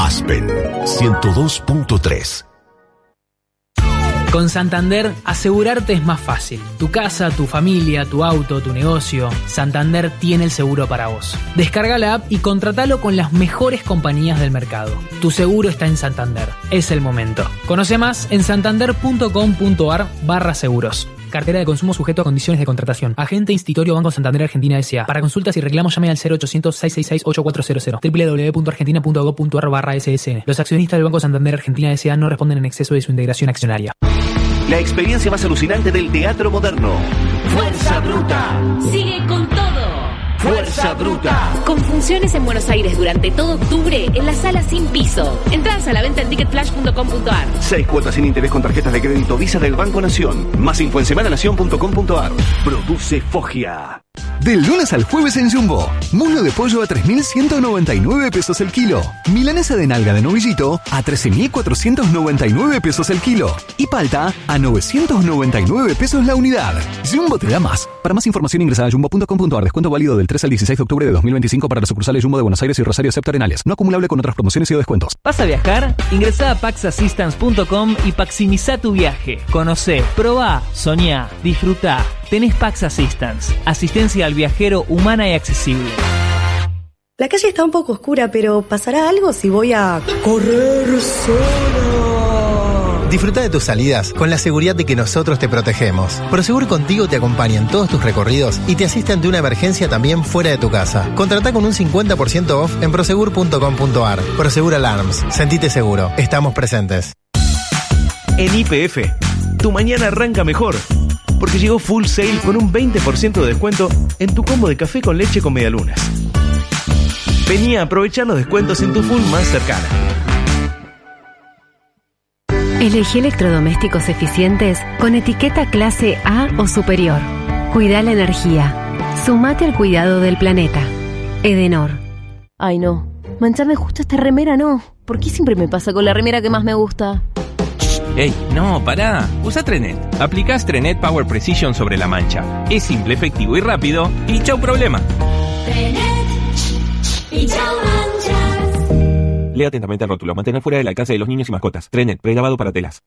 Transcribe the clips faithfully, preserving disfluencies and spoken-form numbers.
Aspen ciento dos punto tres. Con Santander, asegurarte es más fácil. Tu casa, tu familia, tu auto, tu negocio. Santander tiene el seguro para vos. Descarga la app y contratalo con las mejores compañías del mercado. Tu seguro está en Santander. Es el momento. Conoce más en santander.com.ar barra seguros. Cartera de consumo sujeto a condiciones de contratación. Agente Institutorio Banco Santander Argentina S A. Para consultas y reclamos llame al cero ochocientos, seiscientos sesenta y seis, ochenta y cuatro cero cero. doble u doble u doble u punto argentina punto gob punto ar barra ese ese ene. Los accionistas del Banco Santander Argentina S A no responden en exceso de su integración accionaria. La experiencia más alucinante del teatro moderno. Fuerza Bruta. Sigue con todo. Fuerza Bruta. Con funciones en Buenos Aires durante todo octubre en la sala Sin Piso. Entradas a la venta en ticket flash punto com punto ar. Seis cuotas sin interés con tarjetas de crédito Visa del Banco Nación. Más info en semana nación punto com punto ar. Produce Foggia. Del lunes al jueves en Jumbo. Muslo de pollo a tres mil ciento noventa y nueve pesos el kilo. Milanesa de nalga de novillito a trece mil cuatrocientos noventa y nueve pesos el kilo. Y palta a novecientos noventa y nueve pesos la unidad. Jumbo te da más. Para más información ingresa a jumbo punto com punto ar. Descuento válido del tres al dieciséis de octubre de dos mil veinticinco para las sucursales Jumbo de Buenos Aires y Rosario excepto Arenales. No acumulable con otras promociones y o descuentos. ¿Vas a viajar? Ingresá a pax assistance punto com y maximizá tu viaje. Conocé, probá, soñá, disfrutá. Tenés Pax Assistance, asistencia al viajero humana y accesible. La calle está un poco oscura, pero ¿pasará algo si voy a correr sola? Disfruta de tus salidas con la seguridad de que nosotros te protegemos. Prosegur Contigo te acompaña en todos tus recorridos y te asiste ante una emergencia también fuera de tu casa. Contratá con un cincuenta por ciento off en prosegur punto com punto ar. Prosegur Alarms. Sentite seguro. Estamos presentes. En Y P F, tu mañana arranca mejor. Porque llegó Full Sale con un veinte por ciento de descuento en tu combo de café con leche con medialunas. Vení a aprovechar los descuentos en tu Full más cercana. Elegí electrodomésticos eficientes con etiqueta clase A o superior. Cuida la energía. Sumate al cuidado del planeta. Edenor. Ay no, mancharme justo esta remera no. ¿Por qué siempre me pasa con la remera que más me gusta? ¡Ey! No, pará. Usa Trenet. Aplicás Trenet Power Precision sobre la mancha. Es simple, efectivo y rápido. Y chau problema. Trenet. Y chau manchas. Lea atentamente el rótulo. Mantener fuera del alcance de los niños y mascotas. Trenet, prelavado para telas.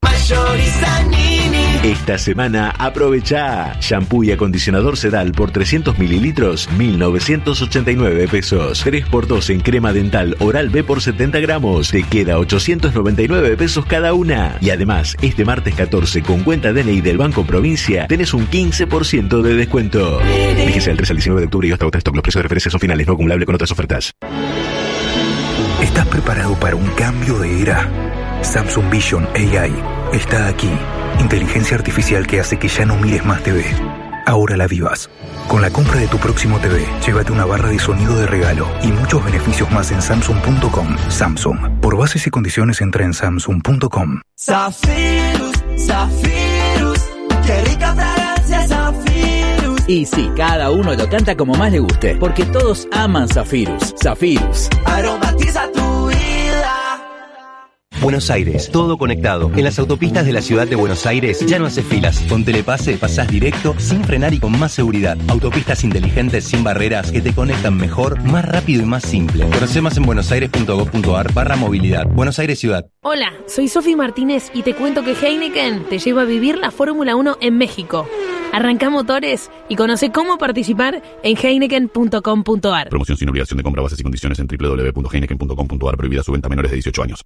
Esta semana aprovecha shampoo y acondicionador Sedal por trescientos mililitros, mil novecientos ochenta y nueve pesos. tres por dos en crema dental Oral B por setenta gramos. Te queda ochocientos noventa y nueve pesos cada una. Y además, este martes catorce con cuenta D N I del Banco Provincia tenés un quince por ciento de descuento. Fíjese del tres al diecinueve de octubre y hasta agotar stock. Los precios de referencia son finales, no acumulable con otras ofertas. ¿Estás preparado para un cambio de era? Samsung Vision A I está aquí. Inteligencia artificial que hace que ya no mires más T V. Ahora la vivas. Con la compra de tu próximo T V, llévate una barra de sonido de regalo y muchos beneficios más en samsung punto com. Samsung. Por bases y condiciones entra en samsung punto com. Zafirus, Zafirus, qué rica fragancia Zafirus. Y sí, cada uno lo canta como más le guste, porque todos aman Zafirus. Zafirus. Aromatiza tu vida. Buenos Aires, todo conectado. En las autopistas de la ciudad de Buenos Aires ya no haces filas. Con Telepase pasás directo, sin frenar y con más seguridad. Autopistas inteligentes sin barreras que te conectan mejor, más rápido y más simple. Conoce más en buenosaires punto gob punto ar barra movilidad. Buenos Aires Ciudad. Hola, soy Sofi Martínez y te cuento que Heineken te lleva a vivir la Fórmula uno en México. Arranca motores y conoce cómo participar en heineken punto com punto ar. Promoción sin obligación de compra, bases y condiciones en doble u doble u doble u punto heineken punto com punto ar. Prohibida su venta a menores de dieciocho años.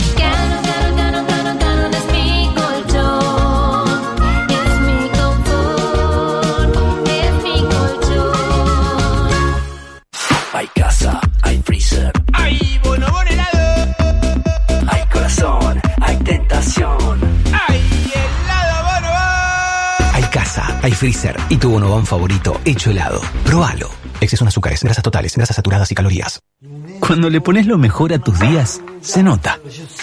Hay casa, hay freezer, hay bono bono helado, hay corazón, hay tentación, hay helado bono bon. Hay casa, hay freezer y tu bonobón favorito hecho helado. Probalo. Exceso en azúcares, grasas totales, grasas saturadas y calorías. Cuando le pones lo mejor a tus días, se nota.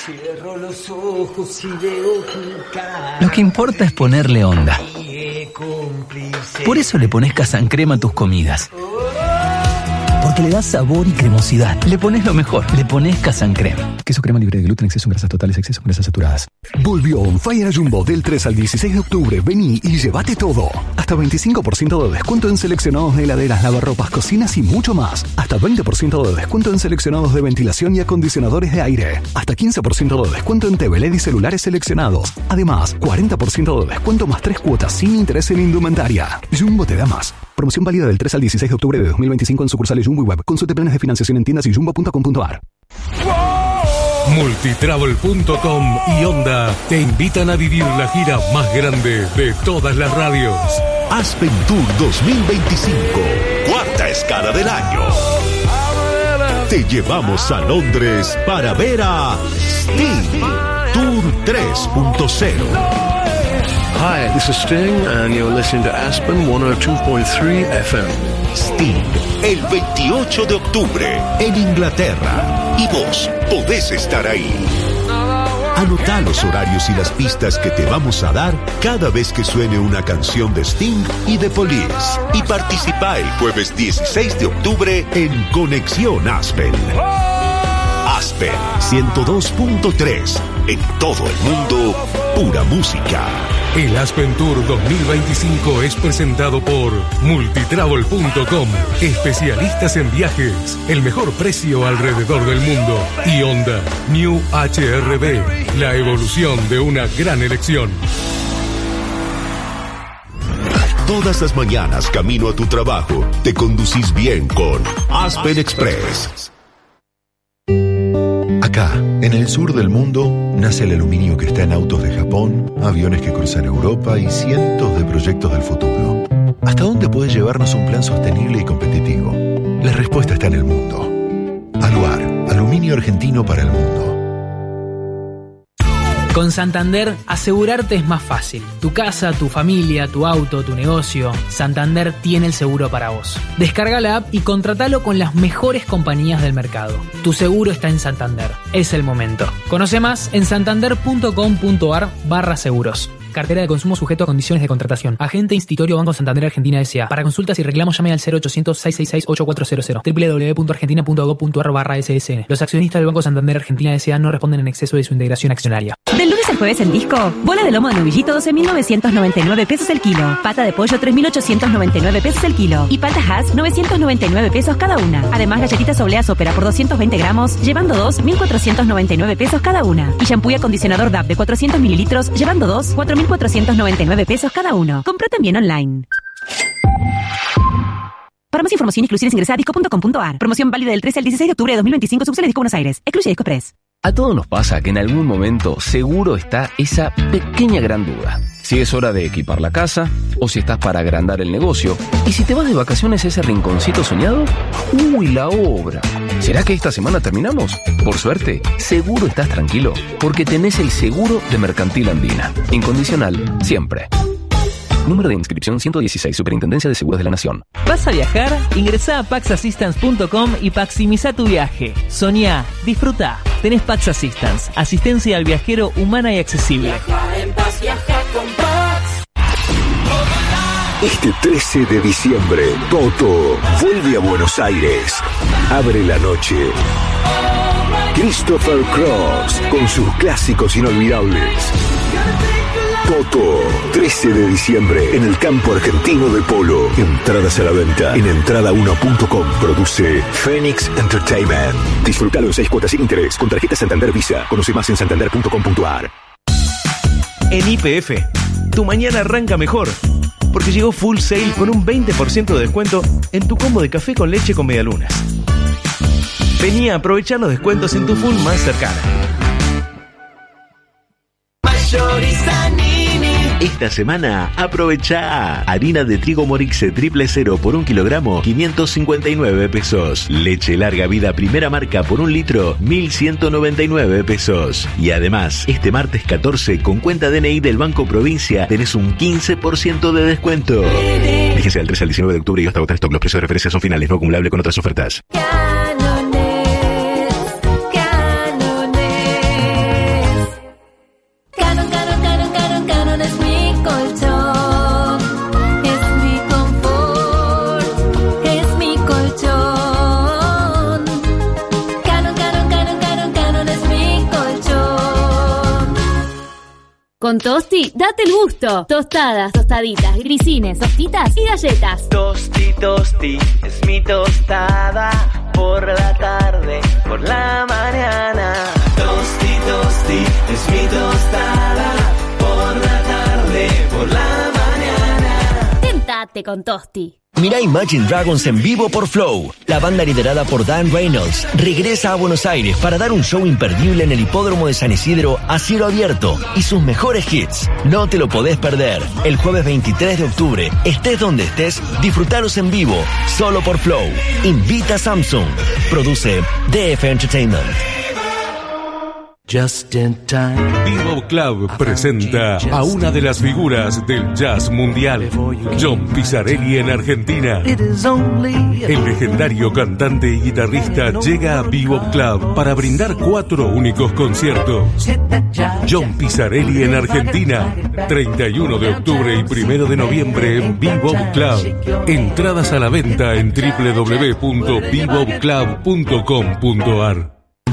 Lo que importa es ponerle onda. Por eso le pones Casan Crema a tus comidas. Porque le das sabor y cremosidad. Le pones lo mejor. Le pones Casan Creme. Queso crema libre de gluten, exceso en grasas totales, exceso en grasas saturadas. Volvió On Fire Jumbo del tres al dieciséis de octubre. Vení y llévate todo. Hasta veinticinco por ciento de descuento en seleccionados de heladeras, lavarropas, cocinas y mucho más. Hasta veinte por ciento de descuento en seleccionados de ventilación y acondicionadores de aire. Hasta quince por ciento de descuento en T V L E D y celulares seleccionados. Además, cuarenta por ciento de descuento más tres cuotas sin interés en indumentaria. Jumbo te da más. Promoción válida del tres al dieciséis de octubre de dos mil veinticinco en sucursales Jumbo y Web. Consulte planes de financiación en tiendas y jumbo punto com punto a r. Multitravel punto com y Honda te invitan a vivir la gira más grande de todas las radios. Aspen Tour dos mil veinticinco, cuarta escala del año. Te llevamos a Londres para ver a Sting Tour tres punto cero. Hi, this is Sting and you're listening to Aspen ciento dos punto tres F M. Sting, el veintiocho de octubre en Inglaterra. Y vos podés estar ahí. Anotá los horarios y las pistas que te vamos a dar cada vez que suene una canción de Sting y de Police. Y participá el jueves dieciséis de octubre en Conexión Aspen. Aspen ciento dos punto tres. En todo el mundo, pura música. El Aspen Tour dos mil veinticinco es presentado por Multitravel punto com, especialistas en viajes, el mejor precio alrededor del mundo. Y Honda, New H R V, la evolución de una gran elección. Todas las mañanas camino a tu trabajo, te conducís bien con Aspen Express. Acá, en el sur del mundo, nace el aluminio que está en autos de Japón, aviones que cruzan Europa y cientos de proyectos del futuro. ¿Hasta dónde puede llevarnos un plan sostenible y competitivo? La respuesta está en el mundo. Aluar, aluminio argentino para el mundo. Con Santander, asegurarte es más fácil. Tu casa, tu familia, tu auto, tu negocio. Santander tiene el seguro para vos. Descarga la app y contratalo con las mejores compañías del mercado. Tu seguro está en Santander. Es el momento. Conoce más en santander punto com punto a r barra seguros. Cartera de consumo sujeto a condiciones de contratación. Agente Institutorio Banco Santander Argentina S A. Para consultas y reclamos llame al cero ochocientos, seiscientos sesenta y seis, ochenta y cuatro cero cero. doble u doble u doble u punto argentina punto gob punto a r barra S S N. Los accionistas del Banco Santander Argentina S A no responden en exceso de su integración accionaria. Del lunes al jueves en Disco, bola de lomo de novillito doce mil novecientos noventa y nueve pesos el kilo. Pata de pollo tres mil ochocientos noventa y nueve pesos el kilo. Y palta Hass novecientos noventa y nueve pesos cada una. Además galletitas obleas ópera por doscientos veinte gramos, llevando dos, mil cuatrocientos noventa y nueve pesos cada una. Y shampoo y acondicionador D A P de cuatrocientos mililitros, llevando dos, cuatro mil cuatrocientos noventa y nueve pesos cada uno. Compra también online. Para más información, exclusiones, ingresa a disco punto com punto a r. Promoción válida del trece al dieciséis de octubre de dos mil veinticinco, sucursales Disco Buenos Aires. Excluye Disco Press. A todos nos pasa que en algún momento seguro está esa pequeña gran duda. Si es hora de equipar la casa, o si estás para agrandar el negocio, y si te vas de vacaciones a ese rinconcito soñado, ¡uy, la obra! ¿Será que esta semana terminamos? Por suerte, seguro estás tranquilo, porque tenés el seguro de Mercantil Andina. Incondicional, siempre. Número de inscripción ciento dieciséis, Superintendencia de Seguros de la Nación. ¿Vas a viajar? Ingresá a pax assistance punto com y paximiza tu viaje. Soñá, disfruta. Tenés Pax Assistance, asistencia al viajero humana y accesible. Viaja en paz, viaja con Pax. Este trece de diciembre, Toto vuelve a Buenos Aires. Abre la noche Christopher Cross con sus clásicos inolvidables. Toto, trece de diciembre en el campo argentino de polo. Entradas a la venta en entrada uno punto com. Produce Phoenix Entertainment. Disfrutalo en seis cuotas sin interés con tarjeta Santander Visa. Conoce más en santander punto com punto a r. En Y P F, tu mañana arranca mejor, porque llegó Full Sale con un veinte por ciento de descuento en tu combo de café con leche con medialunas. Vení a aprovechar los descuentos en tu Full más cercana. Esta semana aprovecha harina de trigo Morixe triple cero por un kilogramo, quinientos cincuenta y nueve pesos. Leche larga vida primera marca por un litro, mil ciento noventa y nueve pesos. Y además, este martes catorce, con cuenta D N I del Banco Provincia, tenés un quince por ciento de descuento. Fíjense del trece al diecinueve de octubre y hasta agotar stock. Los precios de referencia son finales, no acumulable con otras ofertas. Es mi confort, es mi colchón. Con Tosti, date el gusto. Tostadas, tostaditas, grisines, tostitas y galletas. Tosti, tosti, es mi tostada. Por la tarde, por la mañana. Tosti, tosti, es mi tostada. Por la tarde, por la mañana. Tentate con Tosti. Mirá Imagine Dragons en vivo por Flow. La banda liderada por Dan Reynolds regresa a Buenos Aires para dar un show imperdible en el hipódromo de San Isidro a cielo abierto y sus mejores hits. No te lo podés perder. El jueves veintitrés de octubre, estés donde estés, disfrutalos en vivo, solo por Flow. Invita a Samsung. Produce D F Entertainment. Just in time. Bebop Club presenta a una de las figuras del jazz mundial, John Pizzarelli en Argentina. El legendario cantante y guitarrista llega a Bebop Club para brindar cuatro únicos conciertos. John Pizzarelli en Argentina, treinta y uno de octubre y primero de noviembre en Bebop Club. Entradas a la venta en doble u doble u doble u punto bebop club punto com punto a r.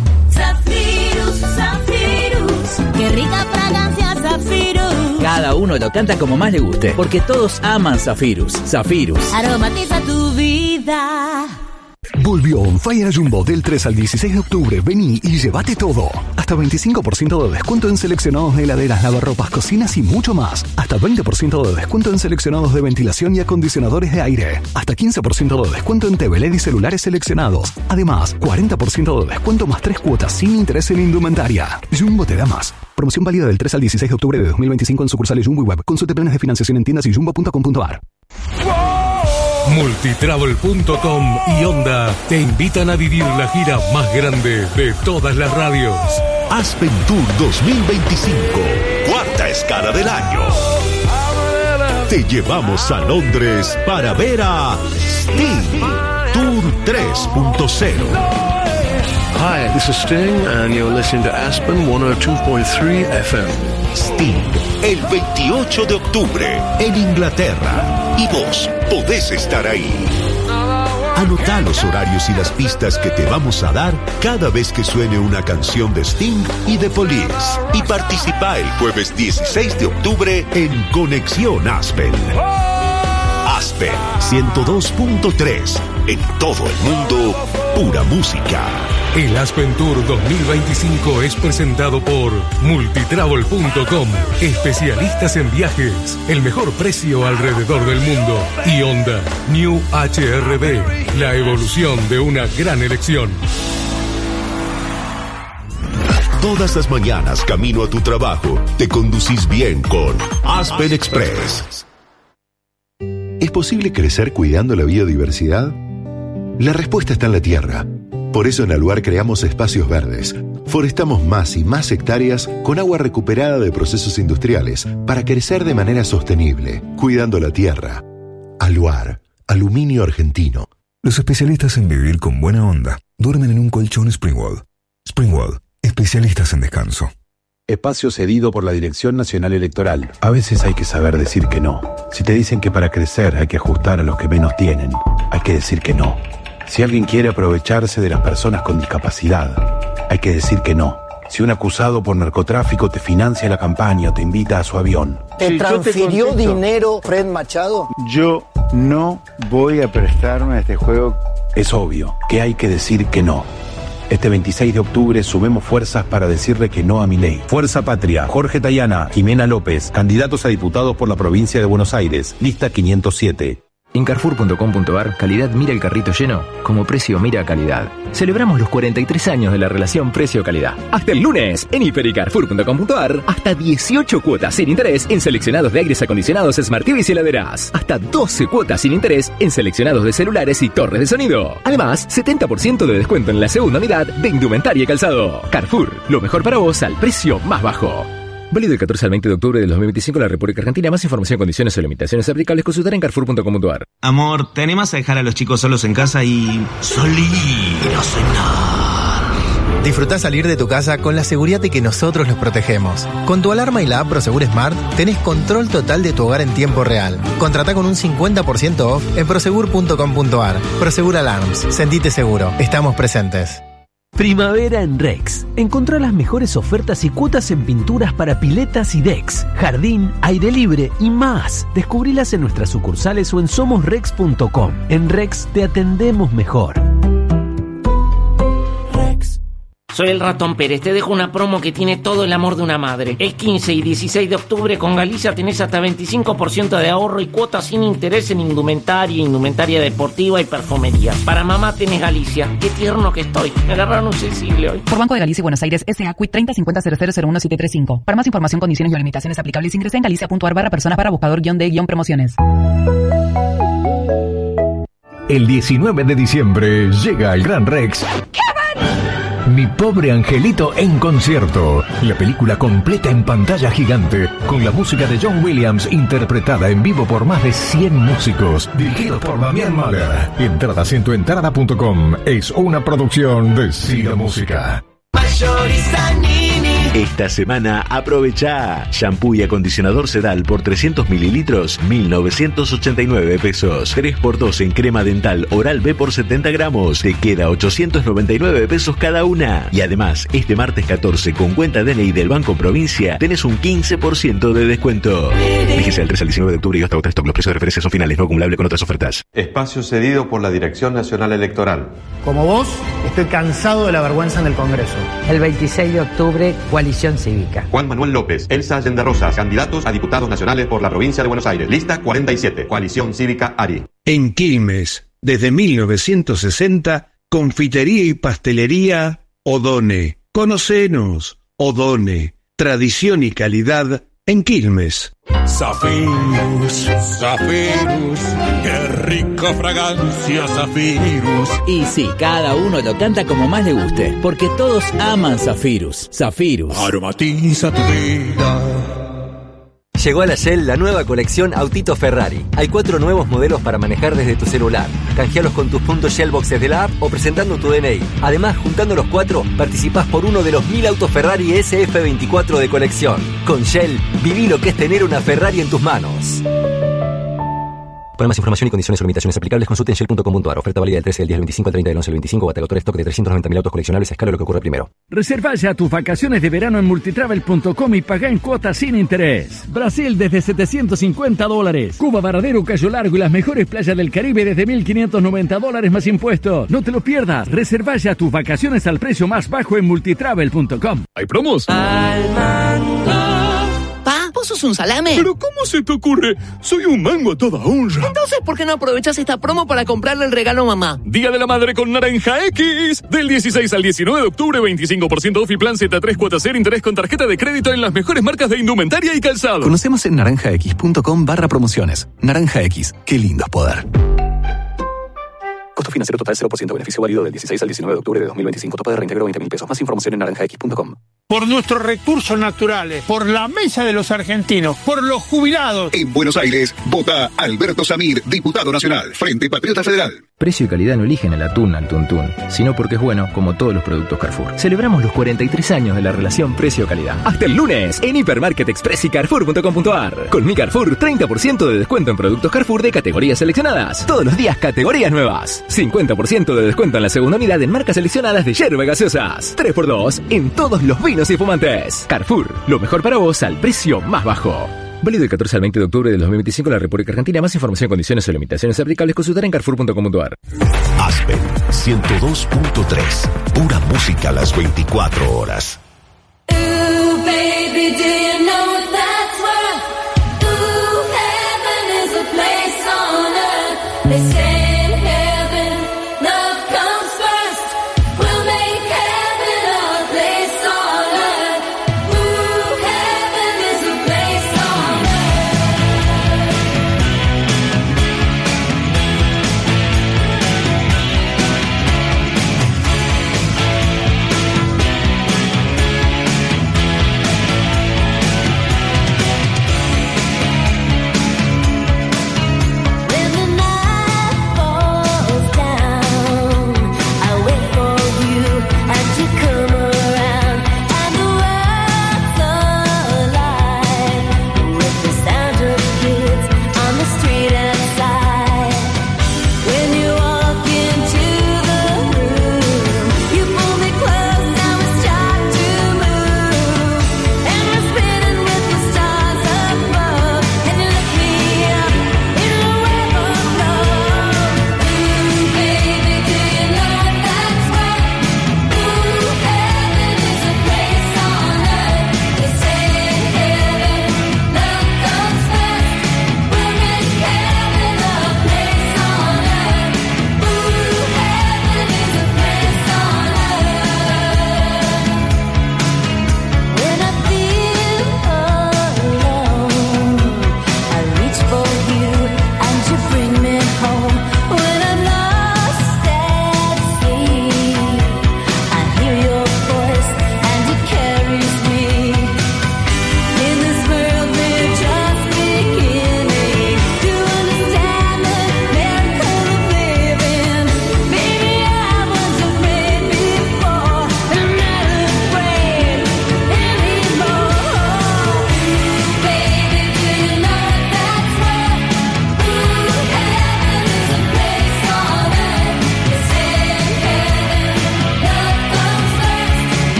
¡Qué rica fragancia Zafirus! Cada uno lo canta como más le guste, porque todos aman Zafirus. Zafirus. Aromatiza tu vida. Volvió On Fire Jumbo del tres al dieciséis de octubre. Vení y llévate todo. Hasta veinticinco por ciento de descuento en seleccionados de heladeras, lavarropas, cocinas y mucho más. Hasta veinte por ciento de descuento en seleccionados de ventilación y acondicionadores de aire. Hasta quince por ciento de descuento en T V L E D y celulares seleccionados. Además, cuarenta por ciento de descuento más tres cuotas sin interés en indumentaria. Jumbo te da más. Promoción válida del tres al dieciséis de octubre de dos mil veinticinco en sucursales Jumbo y Web. Consulte planes de financiación en tiendas y jumbo punto com punto a r. Multitravel punto com y Onda te invitan a vivir la gira más grande de todas las radios. Aspen Tour dos mil veinticinco, cuarta escala del año. Te llevamos a Londres para ver a Sting, Tour tres punto cero. Hi, this is Sting, and you're listening to Aspen one oh two point three F M. Sting, el veintiocho de octubre, en Inglaterra. Y vos podés estar ahí. Anotá los horarios y las pistas que te vamos a dar cada vez que suene una canción de Sting y de Police. Y participá el jueves dieciséis de octubre en Conexión Aspen. Aspen ciento dos punto tres. En todo el mundo, pura música. El Aspen Tour dos mil veinticinco es presentado por Multitravel punto com, especialistas en viajes, el mejor precio alrededor del mundo. Y Honda, New H R V, la evolución de una gran elección. Todas las mañanas, camino a tu trabajo, te conducís bien con Aspen Express. ¿Es posible crecer cuidando la biodiversidad? La respuesta está en la tierra. Por eso en Aluar creamos espacios verdes. Forestamos más y más hectáreas con agua recuperada de procesos industriales para crecer de manera sostenible, cuidando la tierra. Aluar, aluminio argentino. Los especialistas en vivir con buena onda duermen en un colchón Springwall. Springwall, especialistas en descanso. Espacio cedido por la Dirección Nacional Electoral. A veces hay que saber decir que no. Si te dicen que para crecer hay que ajustar a los que menos tienen, hay que decir que no. Si alguien quiere aprovecharse de las personas con discapacidad, hay que decir que no. Si un acusado por narcotráfico te financia la campaña o te invita a su avión. ¿Te sí, transfirió te dinero Fred Machado? Yo no voy a prestarme a este juego. Es obvio que hay que decir que no. Este veintiséis de octubre sumemos fuerzas para decirle que no a Milei. Fuerza Patria, Jorge Tayana, Jimena López, candidatos a diputados por la provincia de Buenos Aires, lista quinientos siete. En carrefour punto com punto a r, calidad mira el carrito lleno, como precio mira calidad. Celebramos los cuarenta y tres años de la relación precio-calidad. Hasta el lunes, en hiper y carrefour punto com punto a r, hasta dieciocho cuotas sin interés en seleccionados de aires acondicionados Smart T Vs y heladeras. Hasta doce cuotas sin interés en seleccionados de celulares y torres de sonido. Además, setenta por ciento de descuento en la segunda unidad de indumentaria y calzado. Carrefour, lo mejor para vos al precio más bajo. Válido del catorce al veinte de octubre del dos mil veinticinco en la República Argentina. Más información, condiciones o limitaciones aplicables, consultar en carrefour punto com punto a r. Amor, ¿te animas a dejar a los chicos solos en casa y salir a cenar? Disfrutá salir de tu casa con la seguridad de que nosotros los protegemos. Con tu alarma y la app Prosegur Smart tenés control total de tu hogar en tiempo real. Contratá con un cincuenta por ciento off en prosegur punto com punto a r. Prosegur Alarms. Sentite seguro. Estamos presentes. Primavera en Rex. Encontrá las mejores ofertas y cuotas en pinturas para piletas y decks, jardín, aire libre y más. Descubrilas en nuestras sucursales o en somos rex punto com. En Rex te atendemos mejor. Soy el Ratón Pérez, te dejo una promo que tiene todo el amor de una madre. El quince y dieciséis de octubre con Galicia tenés hasta veinticinco por ciento de ahorro y cuotas sin interés en indumentaria, indumentaria deportiva y perfumería. Para mamá tenés Galicia. Qué tierno que estoy. Me agarraron un sensible hoy. Por Banco de Galicia y Buenos Aires, S A C U I treinta cincuenta cero cero cero uno siete tres cinco. Para más información, condiciones y limitaciones aplicables, ingresa en galicia.ar barra personas para buscador guión de guión promociones. El diecinueve de diciembre llega el Gran Rex. Mi pobre angelito en concierto. La película completa en pantalla gigante, con la música de John Williams interpretada en vivo por más de cien músicos, dirigido por Damián Mahler. Entradas en tu entrada punto com. Es una producción de Siga Música. Esta semana aprovecha shampoo y acondicionador Sedal por trescientos mililitros, mil novecientos ochenta y nueve pesos. tres por dos en crema dental Oral B por setenta gramos, te queda ochocientos noventa y nueve pesos cada una. Y además, este martes catorce con cuenta D N I del Banco Provincia tenés un quince por ciento de descuento. Fíjese del tres al diecinueve de octubre y hasta agotar stock. Los precios de referencia son finales, no acumulable con otras ofertas. Espacio cedido por la Dirección Nacional Electoral. Como vos, estoy cansado de la vergüenza en el Congreso. El veintiséis de octubre, Coalición Cívica. Juan Manuel López, Elsa Allende Rosas, candidatos a diputados nacionales por la provincia de Buenos Aires. Lista cuarenta y siete, Coalición Cívica Ari. En Quilmes, desde mil novecientos sesenta, confitería y pastelería Odone. Conocenos, Odone. Tradición y calidad en Quilmes. Zafirus, Zafirus, qué rica fragancia Zafirus. Y sí, cada uno lo canta como más le guste, porque todos aman Zafirus. Zafirus. Aromatiza tu vida. Llegó a la Shell la nueva colección Autito Ferrari. Hay cuatro nuevos modelos para manejar desde tu celular. Canjealos con tus puntos Shell Boxes de la app o presentando tu D N I. Además, juntando los cuatro, participás por uno de los mil autos Ferrari S F veinticuatro de colección. Con Shell, viví lo que es tener una Ferrari en tus manos. Para más información y condiciones o limitaciones aplicables, consulte en shell punto com punto a r. Oferta válida del trece del diez al veinticinco al treinta del once al veinticinco. Batagotores stock de trescientos noventa mil autos coleccionables a escala lo que ocurre primero. Reserva ya tus vacaciones de verano en multitravel punto com y paga en cuotas sin interés. Brasil desde setecientos cincuenta dólares. Cuba, Varadero, Cayo Largo y las mejores playas del Caribe desde mil quinientos noventa dólares más impuestos. No te lo pierdas. Reserva ya tus vacaciones al precio más bajo en multitravel punto com. ¿Hay promos? Al mango. Pa, ¿vos sos un salame? ¿Pero cómo se te ocurre? Soy un mango a toda honra. Entonces, ¿por qué no aprovechas esta promo para comprarle el regalo a mamá? Día de la Madre con Naranja X. Del dieciséis al diecinueve de octubre, veinticinco por ciento off y plan Z tres cuotas cero interés con tarjeta de crédito en las mejores marcas de indumentaria y calzado. Conocemos en naranja x punto com barra promociones. Naranja X, qué lindo es poder. Costo financiero total cero por ciento. Beneficio válido del dieciséis al diecinueve de octubre de dos mil veinticinco. Topa de reintegro veinte mil pesos. Más información en naranja x punto com. Por nuestros recursos naturales, por la mesa de los argentinos, por los jubilados. En Buenos Aires, vota Alberto Samir, diputado nacional, Frente Patriota Federal. Precio y calidad no eligen el atún al tuntún, sino porque es bueno como todos los productos Carrefour. Celebramos los cuarenta y tres años de la relación precio-calidad. Hasta el lunes, en Hipermarket Express y Carrefour punto com punto a r. Con mi Carrefour, treinta por ciento de descuento en productos Carrefour de categorías seleccionadas. Todos los días, categorías nuevas. cincuenta por ciento de descuento en la segunda unidad en marcas seleccionadas de yerba gaseosas. tres por dos en todos los vinos y fumantes. Carrefour, lo mejor para vos al precio más bajo. Válido del catorce al veinte de octubre del dos mil veinticinco en la República Argentina. Más información, condiciones o limitaciones aplicables, consultar en carrefour punto com punto a r. Aspen ciento dos punto tres. Pura música a las veinticuatro horas. Ooh, baby, do you know what that's worth? Ooh, heaven is a place on earth. They say in heaven, love comes first. We'll make heaven a place on earth. Ooh, heaven is a place on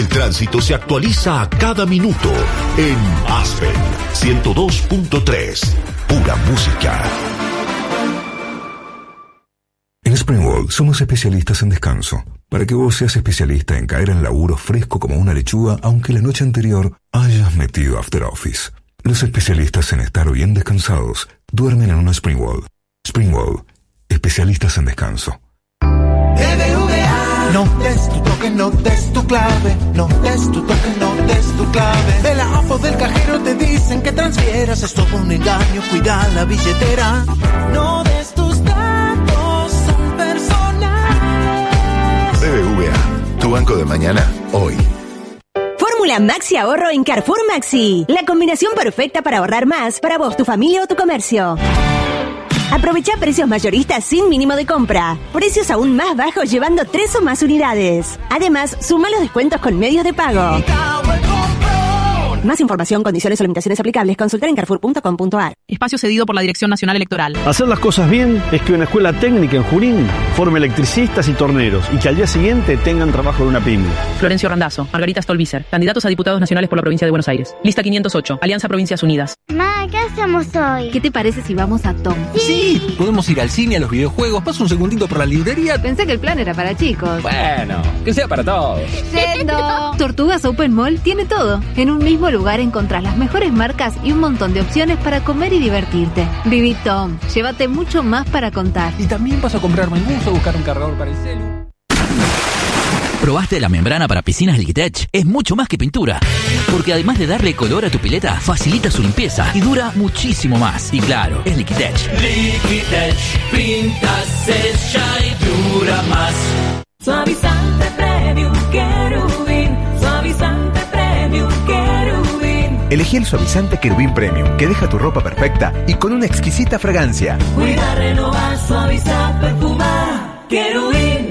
El tránsito se actualiza a cada minuto en Aspen ciento dos punto tres. Pura música. En Springwall somos especialistas en descanso, para que vos seas especialista en caer en laburo fresco como una lechuga, aunque la noche anterior hayas metido after office. Los especialistas en estar bien descansados duermen en una Springwall. Springwall, especialistas en descanso. B B V A. No des tu toque, no des tu clave. No des tu toque, no des tu clave. De la app o del cajero te dicen que transfieras. Es todo un engaño, cuida la billetera. No des tus datos, son personales. B B V A, tu banco de mañana, hoy. Fórmula Maxi Ahorro en Carrefour Maxi. La combinación perfecta para ahorrar más para vos, tu familia o tu comercio. Aprovecha precios mayoristas sin mínimo de compra. Precios aún más bajos llevando tres o más unidades. Además, suma los descuentos con medios de pago. Más información, condiciones o limitaciones aplicables, consultar en carrefour punto com punto a r. Espacio cedido por la Dirección Nacional Electoral. Hacer las cosas bien es que una escuela técnica en Junín forme electricistas y torneros y que al día siguiente tengan trabajo de una pyme. Florencio Randazzo, Margarita Stolbizer, candidatos a diputados nacionales por la provincia de Buenos Aires. Lista quinientos ocho, Alianza Provincias Unidas. Ma, ¿qué hacemos hoy? ¿Qué te parece si vamos a Tom? Sí. Podemos ir al cine, a los videojuegos, paso un segundito por la librería. Pensé que el plan era para chicos. Bueno, que sea para todos. Yendo. Tortugas Open Mall tiene todo. En un mismo lugar encontrás las mejores marcas y un montón de opciones para comer y divertirte. Viví Tom, llévate mucho más para contar. Y también paso a comprarme el buzo, a buscar un cargador para el celu. ¿Probaste la membrana para piscinas Liquitech? Es mucho más que pintura, porque además de darle color a tu pileta, facilita su limpieza y dura muchísimo más. Y claro, es Liquitech. Liquitech, pinta, sella y dura más. Suavizante Premium Querubín, suavizante Premium Querubín. Elegí el suavizante Querubín Premium, que deja tu ropa perfecta y con una exquisita fragancia. Cuida, renovar, suavizar, perfumar. Querubín.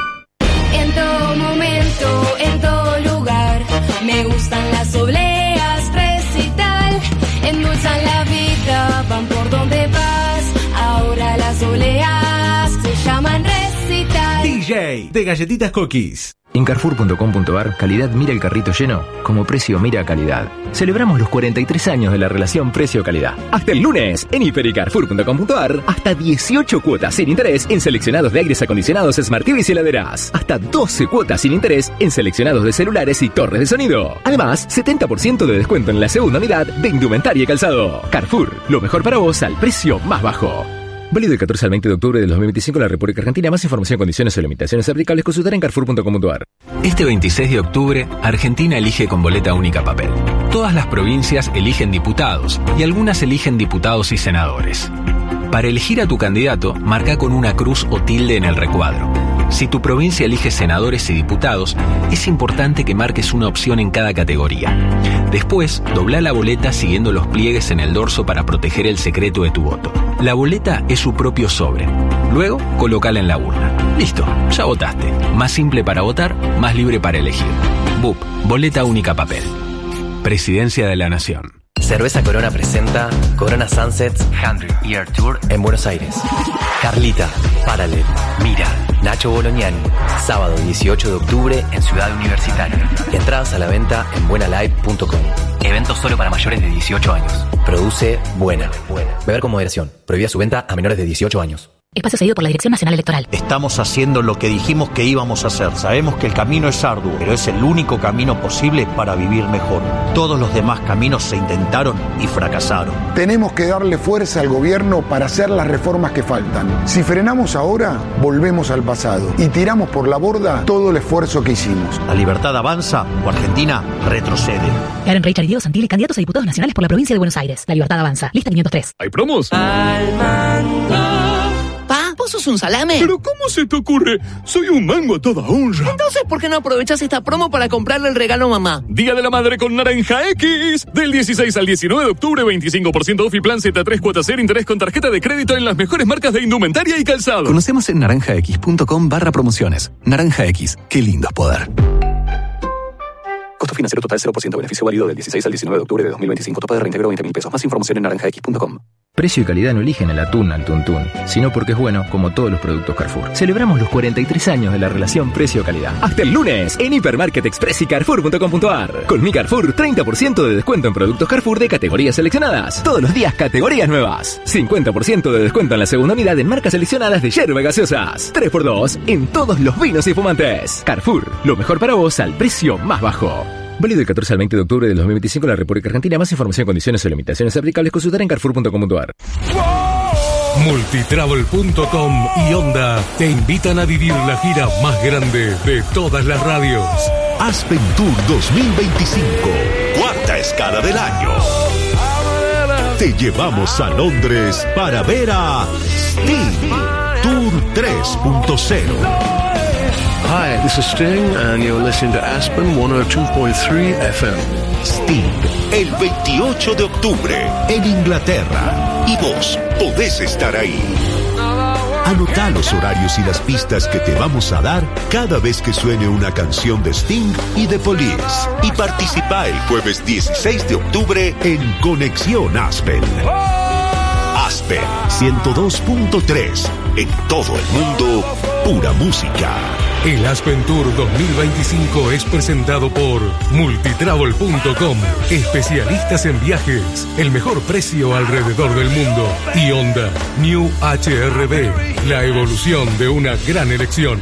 En todo momento, en todo lugar, me gustan las obleas Recital. Endulzan la vida, van por donde vas. Ahora las obleas se llaman Recital. D J de Galletitas Cookies. En carrefour punto com punto a r, calidad mira el carrito lleno, como precio mira calidad. Celebramos los cuarenta y tres años de la relación precio-calidad. Hasta el lunes, en hiper y carrefour punto com punto a r, hasta dieciocho cuotas sin interés en seleccionados de aires acondicionados, Smart T Vs y heladeras. Hasta doce cuotas sin interés en seleccionados de celulares y torres de sonido. Además, setenta por ciento de descuento en la segunda unidad de indumentaria y calzado. Carrefour, lo mejor para vos al precio más bajo. Válido del catorce al veinte de octubre de dos mil veinticinco en la República Argentina. Más información, condiciones y limitaciones aplicables, consultar en carrefour punto com punto a r. Este veintiséis de octubre, Argentina elige con boleta única papel. Todas las provincias eligen diputados y algunas eligen diputados y senadores. Para elegir a tu candidato, marca con una cruz o tilde en el recuadro. Si tu provincia elige senadores y diputados, es importante que marques una opción en cada categoría. Después, dobla la boleta siguiendo los pliegues en el dorso para proteger el secreto de tu voto. La boleta es su propio sobre. Luego, colócala en la urna. Listo, ya votaste. Más simple para votar, más libre para elegir. B U P, boleta única papel. Presidencia de la Nación. Cerveza Corona presenta Corona Sunsets cien Year Tour en Buenos Aires. Carlita, Paralel, Mira, Nacho Bolognani. Sábado dieciocho de octubre en Ciudad Universitaria. Entradas a la venta en buena live punto com. Evento solo para mayores de dieciocho años. Produce Buena. Beber con moderación. Prohibida su venta a menores de dieciocho años. Espacio cedido por la Dirección Nacional Electoral. Estamos haciendo lo que dijimos que íbamos a hacer. Sabemos que el camino es arduo, pero es el único camino posible para vivir mejor. Todos los demás caminos se intentaron y fracasaron. Tenemos que darle fuerza al gobierno para hacer las reformas que faltan. Si frenamos ahora, volvemos al pasado y tiramos por la borda todo el esfuerzo que hicimos. La libertad avanza o Argentina retrocede. Karen Reichard y Diego Santilli, candidatos a diputados nacionales por la provincia de Buenos Aires. La libertad avanza. Lista quinientos tres. ¿Hay promos? Al mango. Pa, ¿vos sos un salame? ¿Pero cómo se te ocurre? Soy un mango a toda honra. Entonces, ¿por qué no aprovechas esta promo para comprarle el regalo a mamá? Día de la Madre con Naranja X. Del dieciséis al diecinueve de octubre, veinticinco por ciento off y plan Z tres cuotas cero interés con tarjeta de crédito en las mejores marcas de indumentaria y calzado. Conocemos en naranjax punto com barra promociones. Naranja X, qué lindo es poder. Costo financiero total cero por ciento. Beneficio válido del dieciséis al diecinueve de octubre de dos mil veinticinco. Topa de reintegro veinte mil pesos. Más información en naranjax punto com. Precio y calidad no eligen el atún al tuntún, sino porque es bueno como todos los productos Carrefour. Celebramos los cuarenta y tres años de la relación precio-calidad. Hasta el lunes en Hipermarket Express y Carrefour punto com punto a r. Con mi Carrefour, treinta por ciento de descuento en productos Carrefour de categorías seleccionadas. Todos los días categorías nuevas. cincuenta por ciento de descuento en la segunda unidad en marcas seleccionadas de yerba gaseosas. tres por dos en todos los vinos y fumantes. Carrefour, lo mejor para vos al precio más bajo. Válido del catorce al veinte de octubre del dos mil veinticinco en la República Argentina. Más información, condiciones o limitaciones aplicables consultar en Carrefour punto com punto a r. Multitravel punto com y Honda te invitan a vivir la gira más grande de todas las radios. Aspen Tour dos mil veinticinco, cuarta escala del año. Te llevamos a Londres para ver a Sting Tour tres punto cero. Hi, this is Sting, and you're listening to Aspen one oh two point three F M. Sting, el veintiocho de octubre, en Inglaterra. Y vos podés estar ahí. Anotá los horarios y las pistas que te vamos a dar cada vez que suene una canción de Sting y de Police. Y participá el jueves dieciséis de octubre en Conexión Aspen. Aspen ciento dos punto tres. En todo el mundo, pura música. El Aspen Tour dos mil veinticinco es presentado por Multitravel punto com, especialistas en viajes, el mejor precio alrededor del mundo. Y Honda New H R V, la evolución de una gran elección.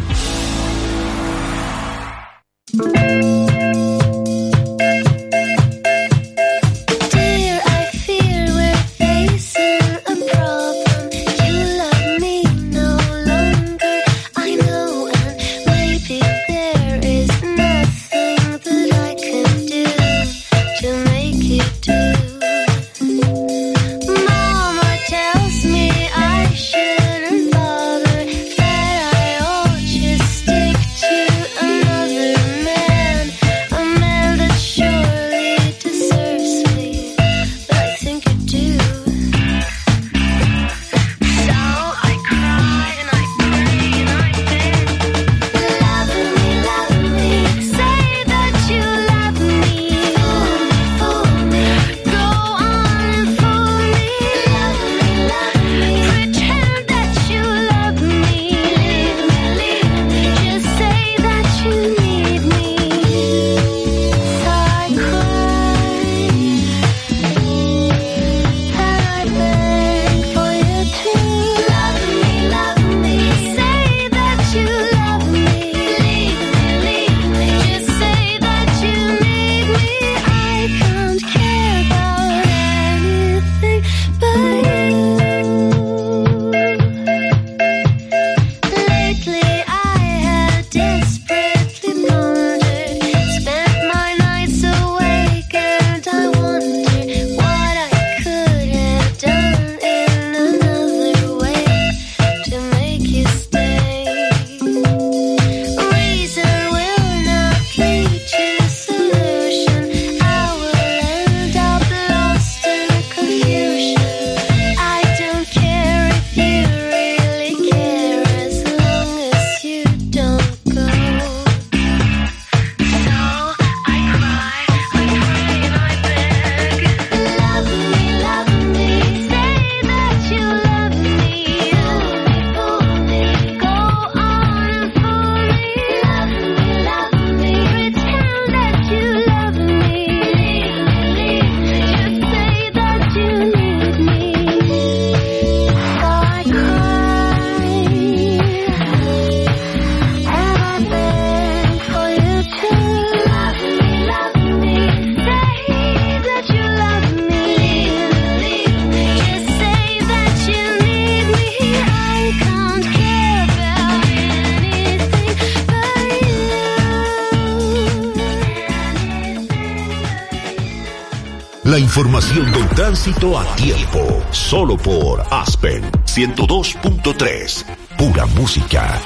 La información del tránsito a tiempo, solo por Aspen ciento dos punto tres, pura música.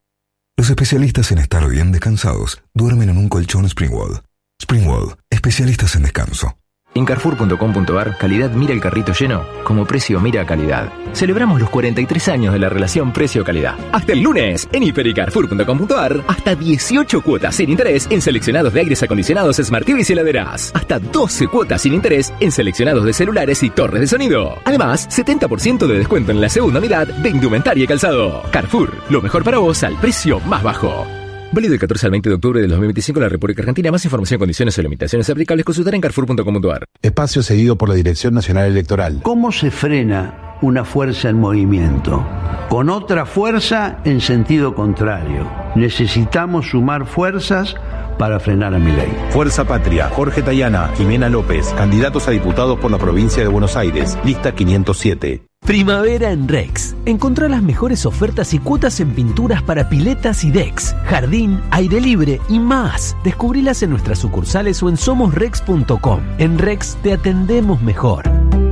Los especialistas en estar bien descansados duermen en un colchón Springwall. Springwall, especialistas en descanso. En Carrefour punto com punto a r, calidad mira el carrito lleno, como precio mira calidad. Celebramos los cuarenta y tres años de la relación precio-calidad. Hasta el lunes, en hiper y carrefour punto com punto a r, hasta dieciocho cuotas sin interés en seleccionados de aires acondicionados, Smart T Vs y heladeras. Hasta doce cuotas sin interés en seleccionados de celulares y torres de sonido. Además, setenta por ciento de descuento en la segunda unidad de indumentaria y calzado. Carrefour, lo mejor para vos al precio más bajo. Válido del catorce al veinte de octubre del dos mil veinticinco en la República Argentina. Más información, condiciones y limitaciones aplicables, consultar en carrefour punto com punto a r. Espacio cedido por la Dirección Nacional Electoral. ¿Cómo se frena una fuerza en movimiento? Con otra fuerza en sentido contrario. Necesitamos sumar fuerzas para frenar a Milei. Fuerza Patria, Jorge Tayana, Jimena López, candidatos a diputados por la provincia de Buenos Aires, lista quinientos siete. Primavera en Rex. Encontrá las mejores ofertas y cuotas en pinturas para piletas y decks, jardín, aire libre y más. Descubrilas en nuestras sucursales o en somos rex punto com. En Rex te atendemos mejor.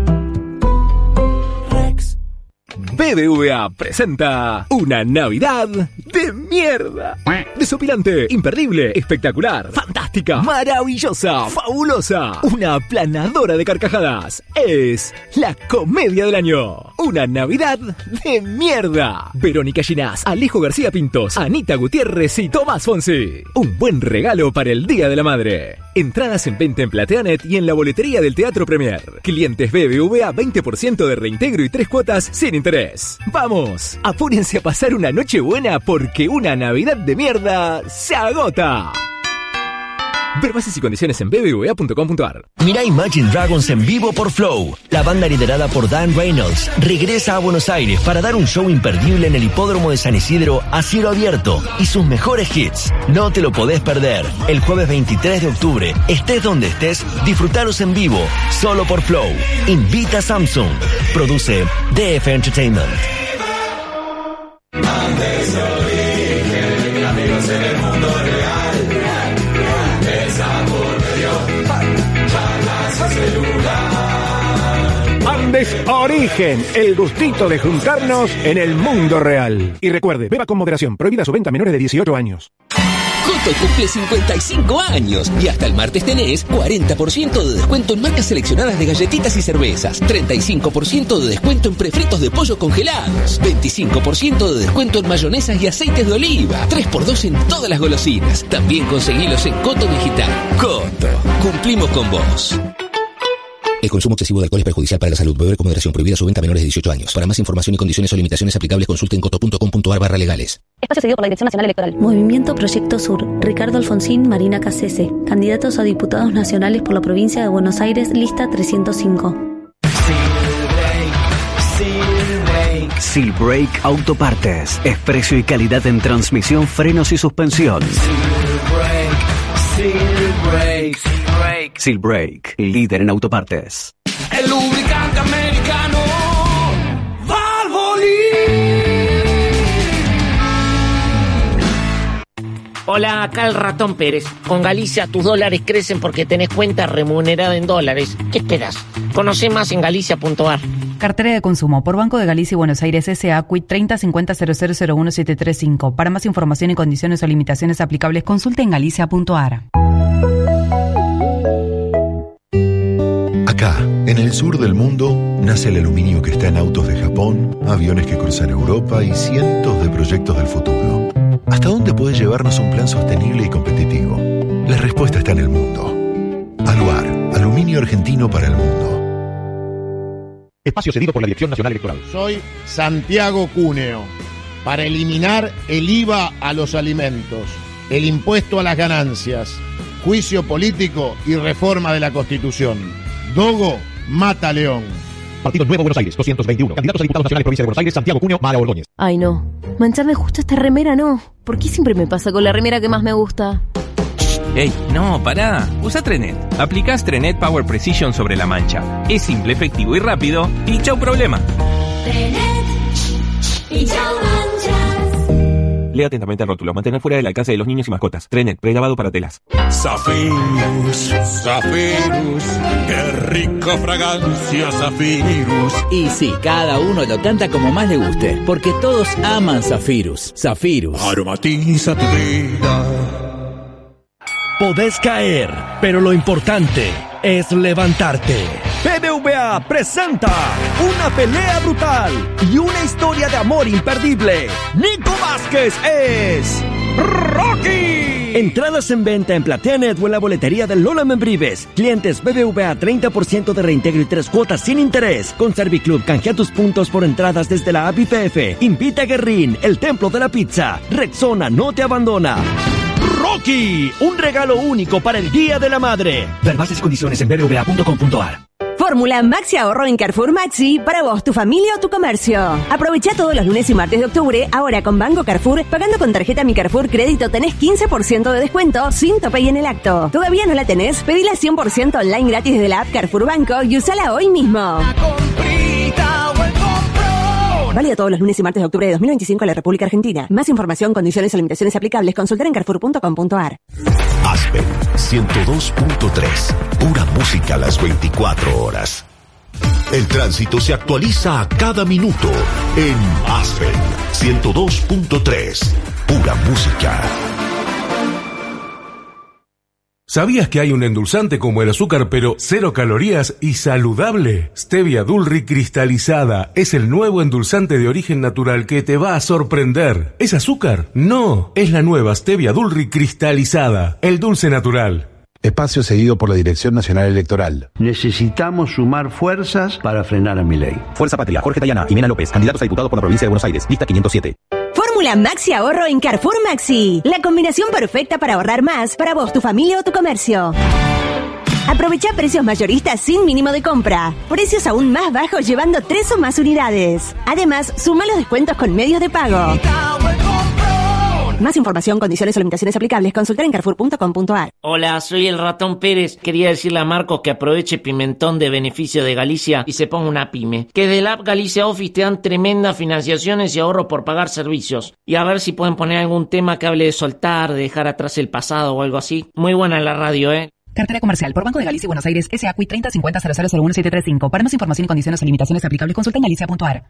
B B V A presenta una Navidad de mierda. Desopilante, imperdible, espectacular, fantástica, maravillosa, fabulosa, una aplanadora de carcajadas. Es la comedia del año. Una Navidad de mierda. Verónica Ginás, Alejo García Pintos, Anita Gutiérrez y Tomás Fonsi. Un buen regalo para el Día de la Madre. Entradas en venta en Plateanet y en la boletería del Teatro Premier. Clientes B B V A veinte por ciento de reintegro y tres cuotas sin interés. ¡Vamos! Apúrense a pasar una noche buena porque una Navidad de mierda se agota. Ver bases y condiciones en b b v a punto com punto a r. Mirá Imagine Dragons en vivo por Flow. La banda liderada por Dan Reynolds regresa a Buenos Aires para dar un show imperdible en el hipódromo de San Isidro a cielo abierto y sus mejores hits. No te lo podés perder. El jueves veintitrés de octubre, estés donde estés, disfrutalos en vivo, solo por Flow. Invita a Samsung. Produce D F Entertainment. Amigos en el mundo real. Andes Origen, el gustito de juntarnos en el mundo real. Y recuerde, beba con moderación, prohibida su venta a menores de dieciocho años. Coto cumple cincuenta y cinco años y hasta el martes tenés cuarenta por ciento de descuento en marcas seleccionadas de galletitas y cervezas, treinta y cinco por ciento de descuento en prefritos de pollo congelados, veinticinco por ciento de descuento en mayonesas y aceites de oliva, tres por dos en todas las golosinas. También conseguilos en Coto Digital. Coto, cumplimos con vos. El consumo excesivo de alcohol es perjudicial para la salud. Beber con moderación. Prohibida su venta a menores de dieciocho años. Para más información y condiciones o limitaciones aplicables, consulten coto punto com punto a r barra legales. Espacio cedido por la Dirección Nacional Electoral. Movimiento Proyecto Sur. Ricardo Alfonsín, Marina Cassese. Candidatos a diputados nacionales por la provincia de Buenos Aires, lista trescientos cinco. Seal Brake Autopartes. Es precio y calidad en transmisión, frenos y suspensión. Seal Brake, líder en autopartes. El lubricante americano Valvoline. Hola, acá el Ratón Pérez. Con Galicia tus dólares crecen porque tenés cuenta remunerada en dólares. ¿Qué esperas? Conoce más en galicia punto a r. Cartera de consumo por Banco de Galicia y Buenos Aires S A Quit treinta cincuenta cero cero cero uno siete tres cinco. Para más información y condiciones o limitaciones aplicables, consulte en galicia punto a r. Acá, en el sur del mundo, nace el aluminio que está en autos de Japón, aviones que cruzan Europa y cientos de proyectos del futuro. ¿Hasta dónde puede llevarnos un plan sostenible y competitivo? La respuesta está en el mundo. Aluar, aluminio argentino para el mundo. Espacio cedido por la Dirección Nacional Electoral. Soy Santiago Cúneo. Para eliminar el I V A a los alimentos, el impuesto a las ganancias, juicio político y reforma de la Constitución. Dogo mata León. Partido Nuevo Buenos Aires, doscientos veintiuno. Candidatos a diputados nacionales, provincia de Buenos Aires, Santiago Cuneo, Mara Ordóñez. Ay, no. Mancharme justo esta remera, no. ¿Por qué siempre me pasa con la remera que más me gusta? Ey, no, pará. Usa Trenet. Aplicás Trenet Power Precision sobre la mancha. Es simple, efectivo y rápido. Y chau problema. Trenet y chau manchas. Lea atentamente el rótulo. Mantener fuera del alcance de los niños y mascotas. Trenet, prelavado para telas. Zafirus, Zafirus, qué rica fragancia Zafirus. Y sí, cada uno lo canta como más le guste, porque todos aman Zafirus. Zafirus. Aromatiza tu vida. Podés caer, pero lo importante es levantarte. B B V A presenta una pelea brutal y una historia de amor imperdible. Nico Vázquez es Rocky. Entradas en venta en PlateaNet o en la boletería de Lola Membrives. Clientes B B V A treinta por ciento de reintegro y tres cuotas sin interés. Con Serviclub canjea tus puntos por entradas desde la app I P F. Invita a Guerrín, el templo de la pizza. Rexona no te abandona. Rocky, un regalo único para el Día de la Madre. Ver bases y condiciones en b b v a punto com punto a r. Fórmula Maxi Ahorro en Carrefour Maxi para vos, tu familia o tu comercio. Aprovecha todos los lunes y martes de octubre, ahora con Banco Carrefour, pagando con tarjeta Mi Carrefour Crédito tenés quince por ciento de descuento sin topay en el acto. ¿Todavía no la tenés? Pedila cien por ciento online gratis desde la app Carrefour Banco y usala hoy mismo. Válido todos los lunes y martes de octubre de dos mil veinticinco en la República Argentina. Más información, condiciones y limitaciones aplicables, consultar en carrefour punto com punto a r. Aspen ciento dos punto tres. Pura música a las veinticuatro horas. El tránsito se actualiza a cada minuto en Aspen ciento dos punto tres. Pura música. ¿Sabías que hay un endulzante como el azúcar, pero cero calorías y saludable? Stevia Dulri cristalizada es el nuevo endulzante de origen natural que te va a sorprender. ¿Es azúcar? No, es la nueva Stevia Dulri cristalizada, el dulce natural. Espacio seguido por la Dirección Nacional Electoral. Necesitamos sumar fuerzas para frenar a Milei. Fuerza Patria, Jorge Tayana y Mena López, candidatos a diputados por la provincia de Buenos Aires, lista quinientos siete. Fórmula Maxi Ahorro en Carrefour Maxi. La combinación perfecta para ahorrar más para vos, tu familia o tu comercio. Aprovecha precios mayoristas sin mínimo de compra. Precios aún más bajos llevando tres o más unidades. Además, suma los descuentos con medios de pago. Más información, condiciones o limitaciones aplicables, consultar en carrefour punto com punto a r. Hola, soy el Ratón Pérez. Quería decirle a Marcos que aproveche Pimentón de beneficio de Galicia y se ponga una pyme. Que de la app Galicia Office te dan tremendas financiaciones y ahorro por pagar servicios. Y a ver si pueden poner algún tema que hable de soltar, de dejar atrás el pasado o algo así. Muy buena la radio, ¿eh? Cartera comercial por Banco de Galicia y Buenos Aires, S A C U I treinta cincuenta cero cero cero uno siete tres cinco. Para más información y condiciones o limitaciones aplicables, consulta en galicia punto a r.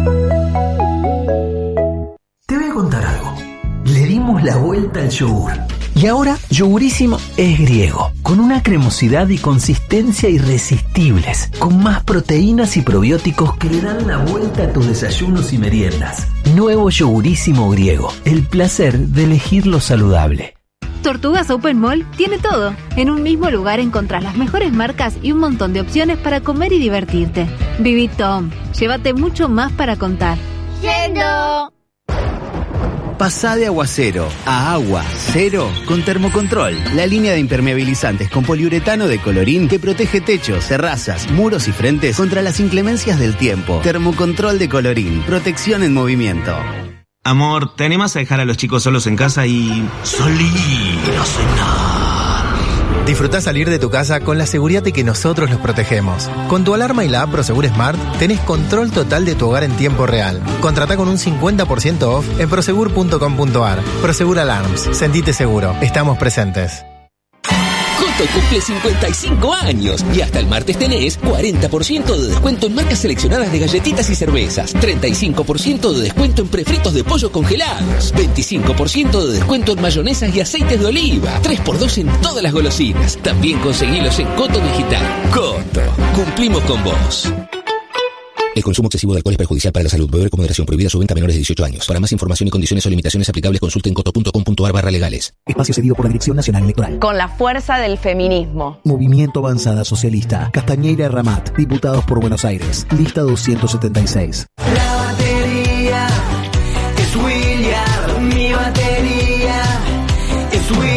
Te voy a contar algo. Le dimos la vuelta al yogur. Y ahora, Yogurísimo es griego, con una cremosidad y consistencia irresistibles, con más proteínas y probióticos que le dan la vuelta a tus desayunos y meriendas. Nuevo Yogurísimo griego, el placer de elegir lo saludable. Tortugas Open Mall tiene todo. En un mismo lugar encontrás las mejores marcas y un montón de opciones para comer y divertirte. Viví Tom, llévate mucho más para contar. ¡Yendo! Pasá de agua cero a agua cero con Termocontrol, la línea de impermeabilizantes con poliuretano de Colorín que protege techos, terrazas, muros y frentes contra las inclemencias del tiempo. Termocontrol de Colorín, protección en movimiento. Amor, ¿te animas a dejar a los chicos solos en casa y salir a cenar? Disfrutá salir de tu casa con la seguridad de que nosotros los protegemos. Con tu alarma y la app Prosegur Smart tenés control total de tu hogar en tiempo real. Contratá con un cincuenta por ciento off en prosegur punto com punto a r. Prosegur Alarms. Sentite seguro. Estamos presentes. Coto cumple cincuenta y cinco años y hasta el martes tenés cuarenta por ciento de descuento en marcas seleccionadas de galletitas y cervezas, treinta y cinco por ciento de descuento en prefritos de pollo congelados, veinticinco por ciento de descuento en mayonesas y aceites de oliva, tres por dos en todas las golosinas. También conseguilos en Coto Digital. Coto, cumplimos con vos. El consumo excesivo de alcohol es perjudicial para la salud. Beber con moderación. Prohibida su venta a menores de dieciocho años. Para más información y condiciones o limitaciones aplicables, consulte en coto punto com punto a r barra legales. Espacio cedido por la Dirección Nacional Electoral. Con la fuerza del feminismo. Movimiento Avanzada Socialista. Castañeira Ramat. Diputados por Buenos Aires. Lista doscientos setenta y seis. La batería es William. Mi batería es William.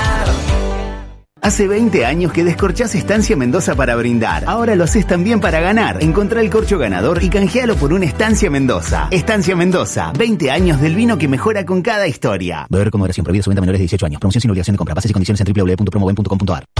Hace veinte años que descorchás Estancia Mendoza para brindar. Ahora lo haces también para ganar. Encontrá el corcho ganador y canjealo por un Estancia Mendoza. Estancia Mendoza, veinte años del vino que mejora con cada historia. Beber con moderación. Prohibida su venta a menores de dieciocho años. Promoción sin obligación de compra. Bases y condiciones en doble u doble u doble u punto promoven punto com punto a r.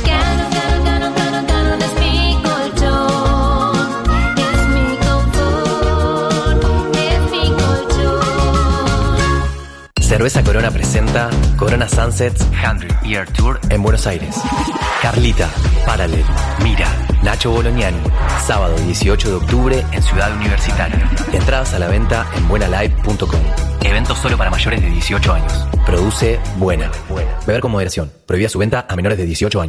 Cerveza Corona presenta Corona Sunsets cien Year Tour en Buenos Aires. Carlita, Paralel, Mira, Nacho Bolognani. Sábado dieciocho de octubre en Ciudad Universitaria. Entradas a la venta en buena live punto com. Evento solo para mayores de dieciocho años. Produce Buena. Beber con moderación. Prohibida su venta a menores de dieciocho años.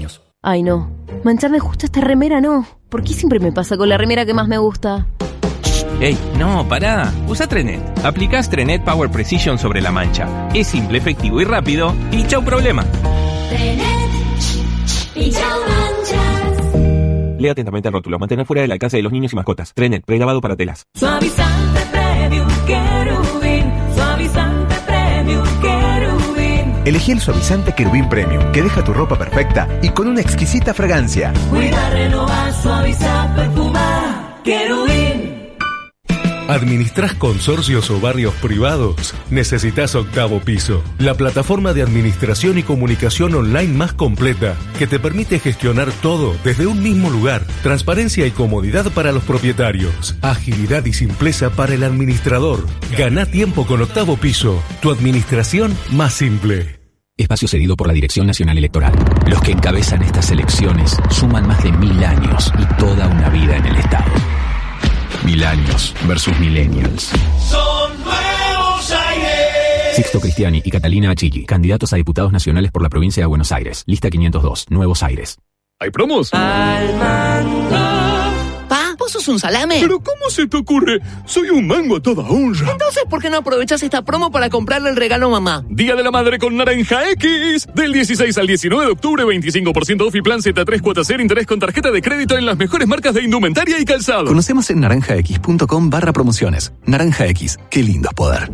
Ay, no. Mancharme justo esta remera, no. ¿Por qué siempre me pasa con la remera que más me gusta? ¡Ey! No, pará. Usa Trenet. Aplicás Trenet Power Precision sobre la mancha. Es simple, efectivo y rápido. Y chau problema. Trenet y chau manchas. Lea atentamente el rótulo. Mantener fuera del alcance de los niños y mascotas. Trenet, pregrabado para telas. Suavizante Premium Querubín. Suavizante Premium Querubín. Elegí el suavizante Querubín Premium, que deja tu ropa perfecta y con una exquisita fragancia. Cuida, renovar, suavizar, perfumar. Querubín. ¿Administrás consorcios o barrios privados? Necesitas Octavo Piso, la plataforma de administración y comunicación online más completa, que te permite gestionar todo desde un mismo lugar. Transparencia y comodidad para los propietarios. Agilidad y simpleza para el administrador. Gana tiempo con Octavo Piso, tu administración más simple. Espacio cedido por la Dirección Nacional Electoral. Los que encabezan estas elecciones suman más de mil años y toda una vida en el Estado. Mil años versus millennials. Son Nuevos Aires. Sixto Cristiani y Catalina Achilli, candidatos a diputados nacionales por la provincia de Buenos Aires. Lista quinientos dos, Nuevos Aires. ¿Hay promos? Al mango. Pa, ¿vos sos un salame? ¿Pero cómo se te ocurre? Soy un mango a toda honra. Entonces, ¿por qué no aprovechás esta promo para comprarle el regalo a mamá? Día de la Madre con Naranja X. Del dieciséis al diecinueve de octubre, veinticinco por ciento off y plan Z tres cuotas cero interés con tarjeta de crédito en las mejores marcas de indumentaria y calzado. Conocemos en naranjax.com barra promociones. Naranja X, qué lindo es poder.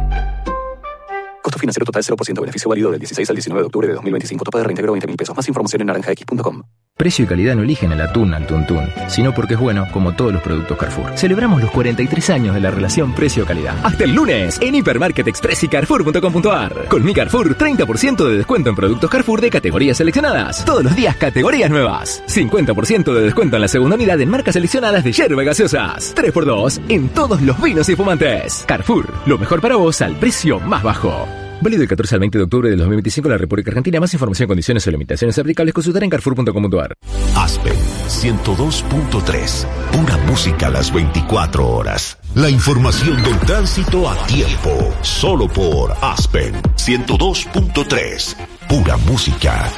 Costo financiero total cero por ciento. Beneficio válido del dieciséis al diecinueve de octubre de dos mil veinticinco. Topa de reintegro veinte mil pesos. Más información en naranjax punto com. Precio y calidad no eligen el atún al tuntún, sino porque es bueno, como todos los productos Carrefour. Celebramos los cuarenta y tres años de la relación precio-calidad. Hasta el lunes, en Hipermarket Express y Carrefour punto com punto ar. Con mi Carrefour, treinta por ciento de descuento en productos Carrefour de categorías seleccionadas. Todos los días, categorías nuevas. cincuenta por ciento de descuento en la segunda unidad en marcas seleccionadas de yerba gaseosas. tres por dos en todos los vinos y fumantes. Carrefour, lo mejor para vos al precio más bajo. Válido del catorce al veinte de octubre del dos mil veinticinco en la República Argentina. Más información, condiciones y limitaciones aplicables, consultar en Carrefour punto com punto ar. Aspen ciento dos punto tres. Pura música a las veinticuatro horas. La información del tránsito a tiempo. Solo por Aspen ciento dos punto tres. Pura música.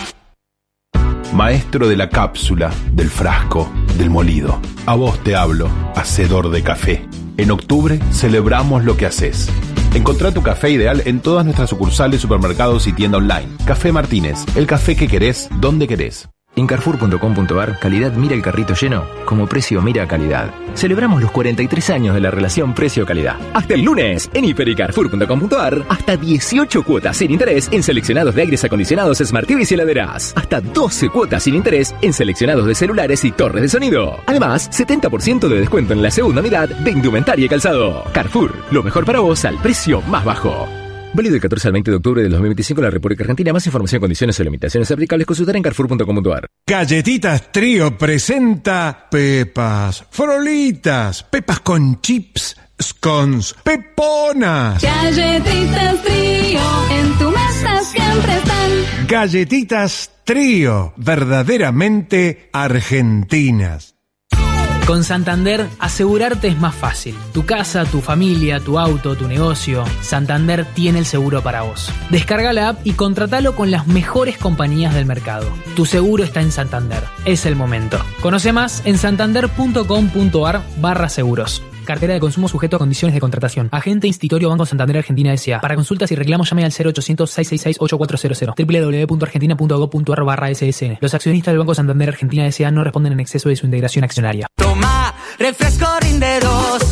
Maestro de la cápsula, del frasco, del molido. A vos te hablo, hacedor de café. En octubre celebramos lo que haces. Encontrá tu café ideal en todas nuestras sucursales, supermercados y tienda online. Café Martínez, el café que querés, donde querés. En Carrefour punto com punto ar, calidad mira el carrito lleno, como precio mira calidad. Celebramos los cuarenta y tres años de la relación precio-calidad. Hasta el lunes, en Hiper y Carrefour punto com punto ar, hasta dieciocho cuotas sin interés en seleccionados de aires acondicionados, Smart T Vs y heladeras. Hasta doce cuotas sin interés en seleccionados de celulares y torres de sonido. Además, setenta por ciento de descuento en la segunda unidad de indumentaria y calzado. Carrefour, lo mejor para vos al precio más bajo. Válido del catorce al veinte de octubre del dos mil veinticinco en la República Argentina. Más información, condiciones y limitaciones aplicables, consultar en Carrefour punto com punto ar. Galletitas Trío presenta Pepas, Frolitas, Pepas con chips, scones, Peponas. Galletitas Trío, en tu mesa siempre están. Galletitas Trío, verdaderamente argentinas. Con Santander, asegurarte es más fácil. Tu casa, tu familia, tu auto, tu negocio. Santander tiene el seguro para vos. Descarga la app y contratalo con las mejores compañías del mercado. Tu seguro está en Santander. Es el momento. Conoce más en santander punto com punto ar barra seguros. Cartera de consumo sujeto a condiciones de contratación. Agente Institutorio Banco Santander Argentina S A. Para consultas y reclamos llame al cero ochocientos, seiscientos sesenta y seis, ochenta y cuatro cero cero. doble u doble u doble u punto argentina punto gob punto ar barra ese ese ene. Los accionistas del Banco Santander Argentina S A no responden en exceso de su integración accionaria. Toma, refresco rinde dos.